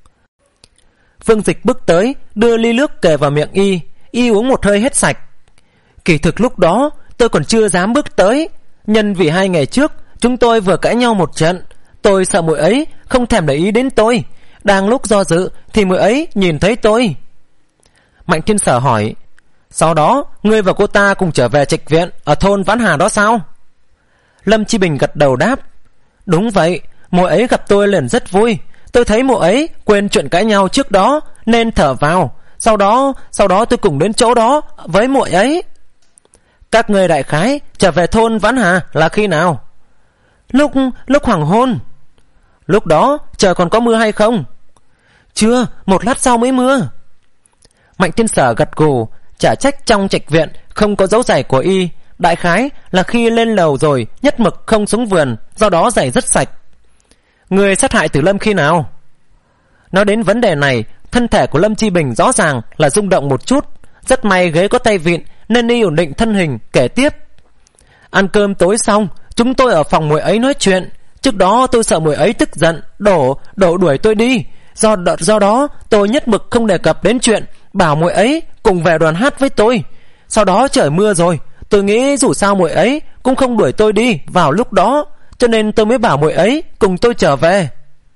Vương Dịch bước tới, đưa ly nước kề vào miệng y, y uống một hơi hết sạch. Kỳ thực lúc đó tôi còn chưa dám bước tới, nhân vì hai ngày trước chúng tôi vừa cãi nhau một trận, tôi sợ muội ấy không thèm để ý đến tôi. Đang lúc do dự thì muội ấy nhìn thấy tôi. Mạnh Thiên Sở hỏi, sau đó ngươi và cô ta cùng trở về trạch viện ở thôn Vãn Hà đó sao? Lâm Chi Bình gật đầu đáp, đúng vậy, muội ấy gặp tôi liền rất vui. Tôi thấy muội ấy quên chuyện cãi nhau trước đó nên thở vào, sau đó sau đó tôi cùng đến chỗ đó với muội ấy. Các ngươi đại khái trở về thôn Vãn Hà là khi nào? Lúc lúc hoàng hôn. Lúc đó trời còn có mưa hay không? Chưa, một lát sau mới mưa. Mạnh Thiên Sở gật gù, chả trách trong trạch viện không có dấu giày của y, đại khái là khi lên lầu rồi nhất mực không xuống vườn, do đó giày rất sạch. Người sát hại Tử Lâm khi nào? Nói đến vấn đề này, thân thể của Lâm Chi Bình rõ ràng là rung động một chút. Rất may ghế có tay vịn nên y ổn định thân hình, kể tiếp. Ăn cơm tối xong, chúng tôi ở phòng muội ấy nói chuyện. Trước đó tôi sợ muội ấy tức giận, đổ đổ đuổi tôi đi. Do do đó tôi nhất mực không đề cập đến chuyện, bảo muội ấy cùng về đoàn hát với tôi. Sau đó trời mưa rồi, tôi nghĩ dù sao muội ấy cũng không đuổi tôi đi vào lúc đó, cho nên tôi mới bảo muội ấy cùng tôi trở về.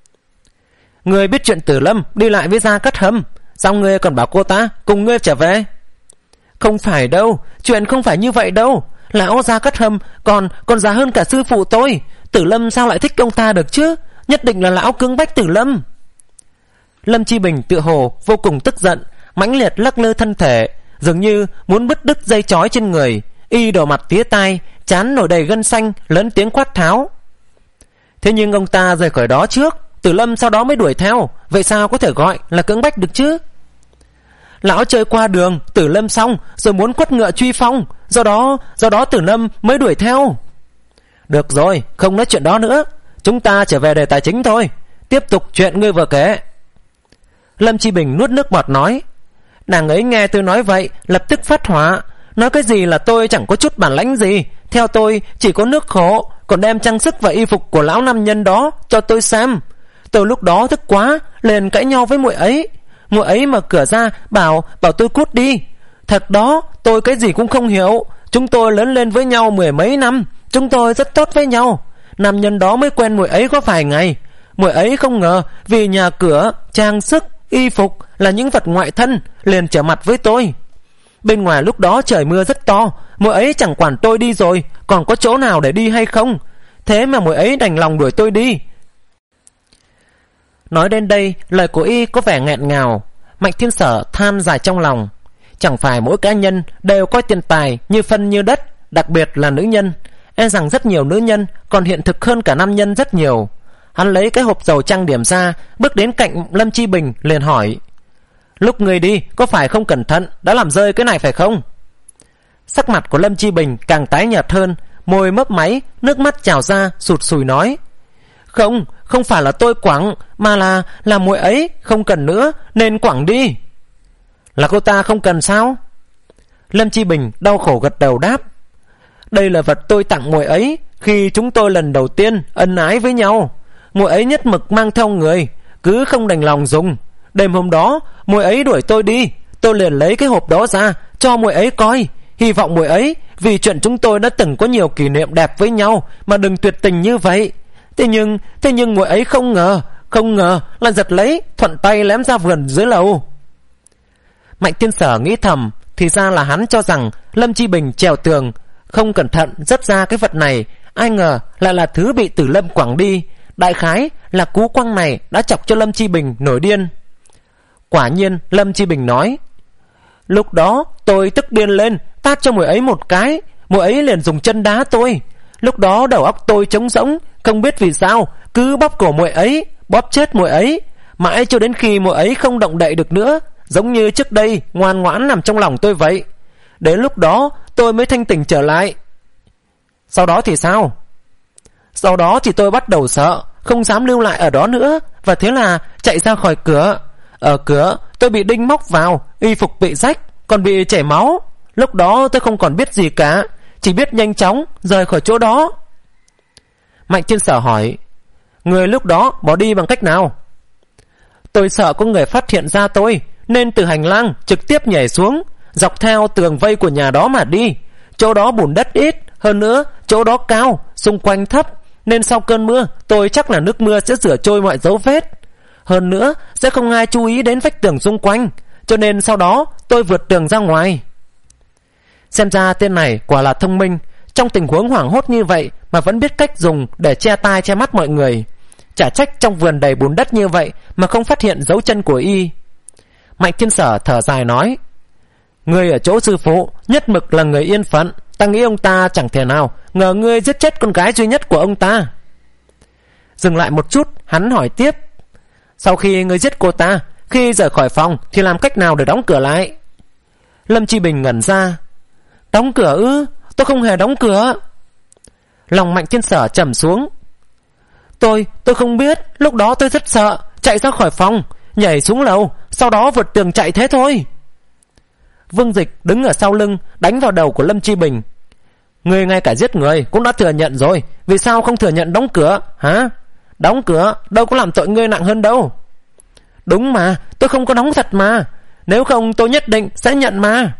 Ngươi biết chuyện Tử Lâm đi lại với Gia Cát Hâm, sao ngươi còn bảo cô ta cùng ngươi trở về? Không phải đâu, chuyện không phải như vậy đâu. Lão Gia Cát Hâm còn còn già hơn cả sư phụ tôi. Tử Lâm sao lại thích ông ta được chứ? Nhất định là lão cưỡng bách Tử Lâm. Lâm Chi Bình tự hồ vô cùng tức giận, mãnh liệt lắc lư thân thể, dường như muốn bứt đứt dây chói trên người. Y đổ mặt tía tai, trán nổi đầy gân xanh, lớn tiếng quát tháo. Thế nhưng ông ta rời khỏi đó trước, Tử Lâm sau đó mới đuổi theo, vậy sao có thể gọi là cưỡng bách được chứ? Lão chơi qua đường Tử Lâm xong rồi muốn quất ngựa truy phong, do đó do đó Tử Lâm mới đuổi theo. Được rồi, không nói chuyện đó nữa, chúng ta trở về đề tài chính thôi. Tiếp tục chuyện ngươi vừa kể. Lâm Chi Bình nuốt nước bọt nói, nàng ấy nghe tôi nói vậy lập tức phát hỏa, nói cái gì là tôi chẳng có chút bản lãnh gì, theo tôi chỉ có nước khổ, còn đem trang sức và y phục của lão nam nhân đó cho tôi xem. Tôi lúc đó tức quá, liền cãi nhau với muội ấy. Muội ấy mở cửa ra bảo bảo tôi cút đi. Thật đó, tôi cái gì cũng không hiểu. Chúng tôi lớn lên với nhau mười mấy năm, chúng tôi rất tốt với nhau. Nam nhân đó mới quen muội ấy có vài ngày. Muội ấy không ngờ vì nhà cửa, trang sức, y phục là những vật ngoại thân, liền trở mặt với tôi. Bên ngoài lúc đó trời mưa rất to, muội ấy chẳng quản tôi đi rồi còn có chỗ nào để đi hay không. Thế mà muội ấy đành lòng đuổi tôi đi. Nói đến đây, lời của y có vẻ nghẹn ngào. Mạnh Thiên Sở than dài trong lòng. Chẳng phải mỗi cá nhân đều coi tiền tài như phân như đất, đặc biệt là nữ nhân. E rằng rất nhiều nữ nhân còn hiện thực hơn cả nam nhân rất nhiều. Hắn lấy cái hộp dầu trang điểm ra, bước đến cạnh Lâm Chi Bình liền hỏi, lúc người đi có phải không cẩn thận đã làm rơi cái này phải không? Sắc mặt của Lâm Chi Bình càng tái nhợt hơn, môi mấp máy, nước mắt trào ra, sụt sùi nói, Không, không phải là tôi quẳng, mà là là muội ấy không cần nữa nên quẳng đi. Là cô ta không cần sao? Lâm Chi Bình đau khổ gật đầu đáp, đây là vật tôi tặng muội ấy khi chúng tôi lần đầu tiên ân ái với nhau. Muội ấy nhất mực mang theo người, cứ không đành lòng dùng. Đêm hôm đó muội ấy đuổi tôi đi, tôi liền lấy cái hộp đó ra cho muội ấy coi. Hy vọng muội ấy vì chuyện chúng tôi đã từng có nhiều kỷ niệm đẹp với nhau mà đừng tuyệt tình như vậy. Thế nhưng Thế nhưng muội ấy không ngờ Không ngờ là giật lấy, thuận tay ném ra vườn dưới lầu. Mạnh Thiên Sở nghĩ thầm, thì ra là hắn cho rằng Lâm Chi Bình trèo tường không cẩn thận dấp ra cái vật này, ai ngờ lại là thứ bị Tử Lâm quẳng đi. Đại khái là cú quăng này đã chọc cho Lâm Chi Bình nổi điên. Quả nhiên Lâm Chi Bình nói: lúc đó tôi tức điên lên, tát cho muội ấy một cái, muội ấy liền dùng chân đá tôi. Lúc đó đầu óc tôi trống rỗng, không biết vì sao cứ bóp cổ muội ấy, bóp chết muội ấy, mãi cho đến khi muội ấy không động đậy được nữa, giống như trước đây ngoan ngoãn nằm trong lòng tôi vậy. Đến lúc đó tôi mới thanh tỉnh trở lại. Sau đó thì sao? Sau đó thì tôi bắt đầu sợ, không dám lưu lại ở đó nữa, và thế là chạy ra khỏi cửa. Ở cửa tôi bị đinh móc vào, y phục bị rách, còn bị chảy máu. Lúc đó tôi không còn biết gì cả, chỉ biết nhanh chóng rời khỏi chỗ đó. Mạnh Thiên Sở hỏi: người lúc đó bỏ đi bằng cách nào? Tôi sợ có người phát hiện ra tôi, nên từ hành lang trực tiếp nhảy xuống, dọc theo tường vây của nhà đó mà đi. Chỗ đó bùn đất ít, hơn nữa chỗ đó cao, xung quanh thấp, nên sau cơn mưa tôi chắc là nước mưa sẽ rửa trôi mọi dấu vết. Hơn nữa sẽ không ai chú ý đến vách tường xung quanh, cho nên sau đó tôi vượt tường ra ngoài. Xem ra tên này quả là thông minh, trong tình huống hoảng hốt như vậy mà vẫn biết cách dùng để che tai che mắt mọi người. Chả trách trong vườn đầy bùn đất như vậy mà không phát hiện dấu chân của y. Mạnh Thiên Sở thở dài nói: người ở chỗ sư phụ nhất mực là người yên phận, ta nghĩ ông ta chẳng thể nào ngờ ngươi giết chết con gái duy nhất của ông ta. Dừng lại một chút, hắn hỏi tiếp: sau khi ngươi giết cô ta, khi rời khỏi phòng thì làm cách nào để đóng cửa lại? Lâm Chi Bình ngẩn ra: đóng cửa ư? Tôi không hề đóng cửa. Lòng Mạnh Thiên Sở trầm xuống. Tôi, tôi không biết, lúc đó tôi rất sợ, chạy ra khỏi phòng, nhảy xuống lầu, sau đó vượt tường chạy thế thôi. Vương Dịch đứng ở sau lưng, đánh vào đầu của Lâm Chi Bình. Ngươi ngay cả giết người cũng đã thừa nhận rồi, vì sao không thừa nhận đóng cửa, hả? Đóng cửa đâu có làm tội ngươi nặng hơn đâu. Đúng mà, tôi không có đóng thật mà, nếu không tôi nhất định sẽ nhận mà.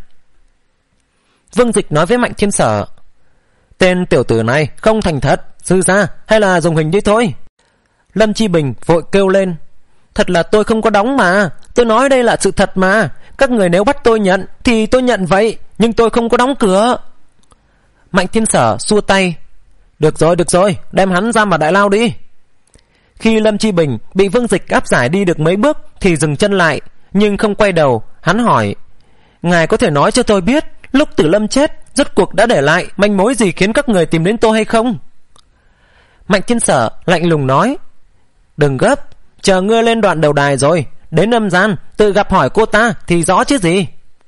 Vương Dịch nói với Mạnh Thiên Sở: tên tiểu tử này không thành thật, sư gia, hay là dùng hình đi thôi. Lâm Chi Bình vội kêu lên: thật là tôi không có đóng mà, tôi nói đây là sự thật mà, các người nếu bắt tôi nhận thì tôi nhận vậy, nhưng tôi không có đóng cửa. Mạnh Thiên Sở xua tay: được rồi, được rồi, đem hắn ra mà đại lao đi. Khi Lâm Chi Bình bị Vương Dịch áp giải đi được mấy bước thì dừng chân lại, nhưng không quay đầu. Hắn hỏi: ngài có thể nói cho tôi biết lúc Tử Lâm chết rốt cuộc đã để lại manh mối gì khiến các người tìm đến tôi hay không? Mạnh Thiên Sở lạnh lùng nói: đừng gấp, chờ ngươi lên đoạn đầu đài rồi, đến âm gian tự gặp hỏi cô ta thì rõ chứ gì.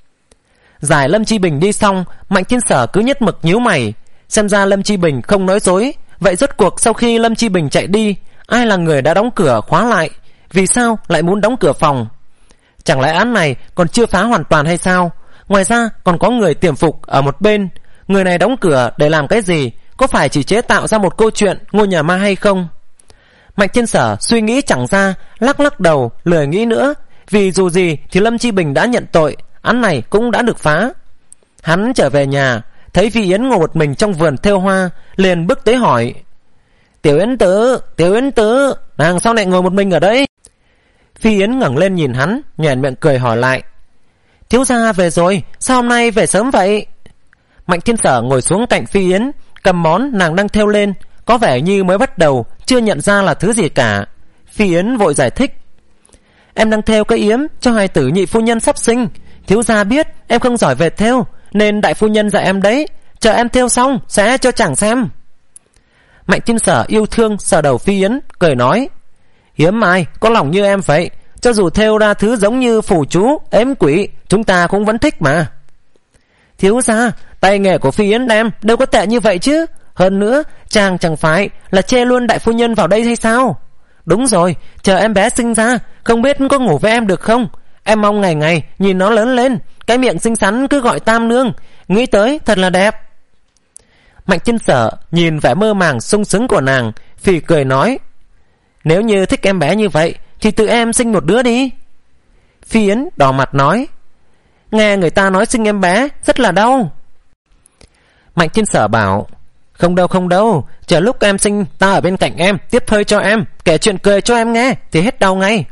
Giải Lâm Chi Bình đi xong, Mạnh Thiên Sở cứ nhất mực nhíu mày. Xem ra Lâm Chi Bình không nói dối. Vậy rốt cuộc sau khi Lâm Chi Bình chạy đi, ai là người đã đóng cửa khóa lại? Vì sao lại muốn đóng cửa phòng? Chẳng lẽ án này còn chưa phá hoàn toàn hay sao? Ngoài ra còn có người tiềm phục ở một bên. Người này đóng cửa để làm cái gì? Có phải chỉ chế tạo ra một câu chuyện ngôi nhà ma hay không? Mạnh Thiên Sở suy nghĩ chẳng ra, lắc lắc đầu lười nghĩ nữa. Vì dù gì thì Lâm Chi Bình đã nhận tội, án này cũng đã được phá. Hắn trở về nhà, thấy Phi Yến ngồi một mình trong vườn thêu hoa, liền bước tới hỏi: Tiểu Yến Tử, Tiểu Yến Tử, nàng sao lại ngồi một mình ở đây? Phi Yến ngẩng lên nhìn hắn, nhoẻn miệng cười hỏi lại: thiếu gia về rồi, sao hôm nay về sớm vậy? Mạnh Thiên Sở ngồi xuống cạnh Phi Yến, cầm món nàng đang thêu lên, có vẻ như mới bắt đầu, chưa nhận ra là thứ gì cả. Phi Yến vội giải thích: em đang thêu cái yếm cho hài tử nhị phu nhân sắp sinh. Thiếu gia biết em không giỏi về thêu, nên đại phu nhân dạy em đấy, chờ em thêu xong sẽ cho chàng xem. Mạnh Thiên Sở yêu thương sờ đầu Phi Yến, cười nói: hiếm ai có lòng như em vậy, cho dù thêu ra thứ giống như phù chú, ếm quỷ, chúng ta cũng vẫn thích mà. Thiếu gia, tay nghề của Phi Yến em đâu có tệ như vậy chứ. Hơn nữa, chàng chẳng phải là chê luôn đại phu nhân vào đây hay sao? Đúng rồi, chờ em bé sinh ra, không biết có ngủ với em được không? Em mong ngày ngày nhìn nó lớn lên, cái miệng xinh xắn cứ gọi tam nương, nghĩ tới thật là đẹp. Mạnh Thiên Sở nhìn vẻ mơ màng sung sướng của nàng, phì cười nói: nếu như thích em bé như vậy thì tự em sinh một đứa đi. Phi Yến đỏ mặt nói: nghe người ta nói sinh em bé rất là đau. Mạnh Thiên Sở bảo: Không đâu không đâu, chờ lúc em sinh ta ở bên cạnh em, tiếp hơi cho em, kể chuyện cười cho em nghe thì hết đau ngay.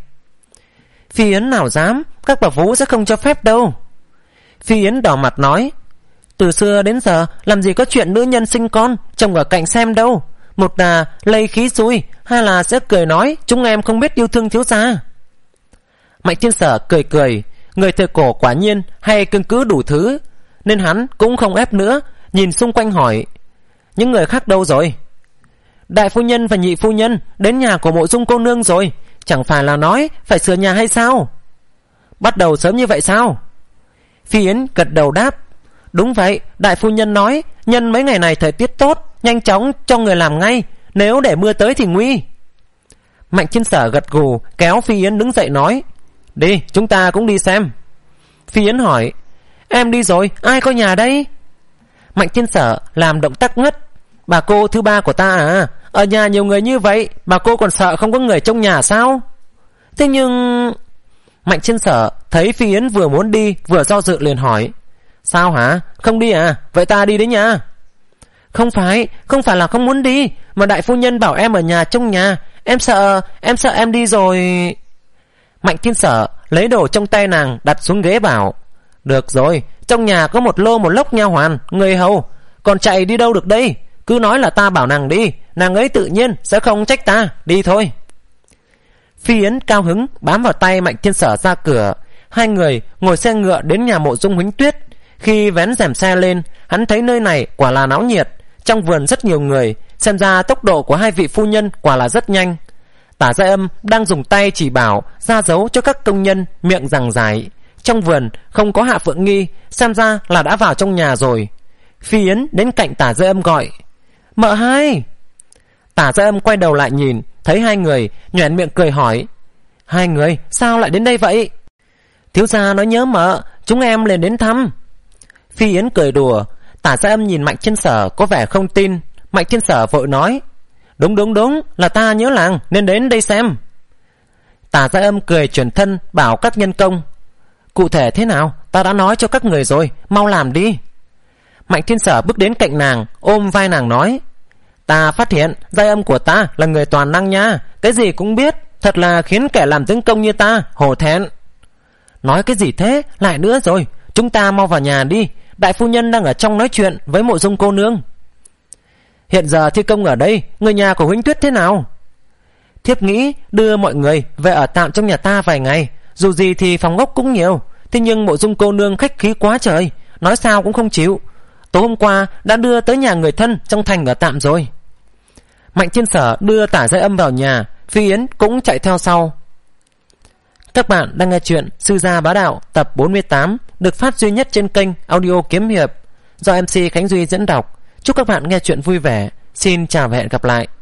Phi Yến nào dám, các bà vú sẽ không cho phép đâu. Phi Yến đỏ mặt nói: Từ xưa đến giờ làm gì có chuyện nữ nhân sinh con chồng ở cạnh xem đâu. Một là lây khí xui, hai là sẽ cười nói chúng em không biết yêu thương thiếu gia. Mạnh Thiên Sở cười cười, người thời cổ quả nhiên hay cưng cứ đủ thứ, nên hắn cũng không ép nữa, nhìn xung quanh hỏi: Những người khác đâu rồi? Đại phu nhân và nhị phu nhân đến nhà của Mộ Dung cô nương rồi, chẳng phải là nói phải sửa nhà hay sao? Bắt đầu sớm như vậy sao? Phi Yến gật đầu đáp: Đúng vậy, đại phu nhân nói nhân mấy ngày này thời tiết tốt, nhanh chóng cho người làm ngay, nếu để mưa tới thì nguy. Mạnh Thiên Sở gật gù, kéo Phi Yến đứng dậy nói: Đi, chúng ta cũng đi xem. Phi Yến hỏi: Em đi rồi, ai có nhà đây? Mạnh Thiên Sở làm động tác ngất: Bà cô thứ ba của ta à? Ở nhà nhiều người như vậy, bà cô còn sợ không có người trong nhà sao? Thế nhưng... Mạnh Thiên Sở thấy Phi Yến vừa muốn đi vừa do dự liền hỏi: Sao hả? Không đi à? Vậy ta đi đấy nha. Không phải, không phải là không muốn đi, mà đại phu nhân bảo em ở nhà trong nhà. Em sợ, em sợ em đi rồi... Mạnh Thiên Sở lấy đồ trong tay nàng đặt xuống ghế bảo: Được rồi, trong nhà có một lô một lốc nha hoàn, người hầu, còn chạy đi đâu được đây? Cứ nói là ta bảo nàng đi, nàng ấy tự nhiên sẽ không trách ta. Đi thôi. Phi Yến cao hứng bám vào tay Mạnh Thiên Sở ra cửa. Hai người ngồi xe ngựa đến nhà Mộ Dung Huỳnh Tuyết. Khi vén rèm xe lên, hắn thấy nơi này quả là náo nhiệt, trong vườn rất nhiều người, xem ra tốc độ của hai vị phu nhân quả là rất nhanh. Tả Gia Âm đang dùng tay chỉ bảo ra dấu cho các công nhân, miệng giằng giải. Trong vườn không có Hạ Phượng Nghi, xem ra là đã vào trong nhà rồi. Phi Yến đến cạnh Tả Gia Âm gọi: Mợ hai. Tả Gia Âm quay đầu lại nhìn, thấy hai người, nhoẻn miệng cười hỏi: Hai người sao lại đến đây vậy? Thiếu gia nói nhớ mợ, chúng em liền đến thăm. Phi Yến cười đùa. Tả Gia Âm nhìn Mạnh Thiên Sở có vẻ không tin. Mạnh Thiên Sở vội nói: Đúng đúng đúng, là ta nhớ làng nên đến đây xem. Tả Gia Âm cười chuyển thân bảo các nhân công: Cụ thể thế nào ta đã nói cho các người rồi, mau làm đi. Mạnh Thiên Sở bước đến cạnh nàng, ôm vai nàng nói: Ta phát hiện Gia Âm của ta là người toàn năng nha, cái gì cũng biết, thật là khiến kẻ làm tướng công như ta hổ thẹn. Nói cái gì thế, lại nữa rồi, chúng ta mau vào nhà đi, đại phu nhân đang ở trong nói chuyện với Mộ Dung cô nương. Hiện giờ thi công ở đây, người nhà của Huỳnh Tuyết thế nào? Thiếp nghĩ đưa mọi người về ở tạm trong nhà ta vài ngày, dù gì thì phòng ốc cũng nhiều, thế nhưng Mộ Dung cô nương khách khí quá trời, nói sao cũng không chịu. Tối hôm qua đã đưa tới nhà người thân trong thành ở tạm rồi. Mạnh Thiên Sở đưa Tả Gia Âm vào nhà, Phi Yến cũng chạy theo sau. Các bạn đang nghe chuyện Sư Gia Bá Đạo tập bốn mươi tám, được phát duy nhất trên kênh Audio Kiếm Hiệp, do em xê Khánh Duy dẫn đọc. Chúc các bạn nghe chuyện vui vẻ. Xin chào và hẹn gặp lại.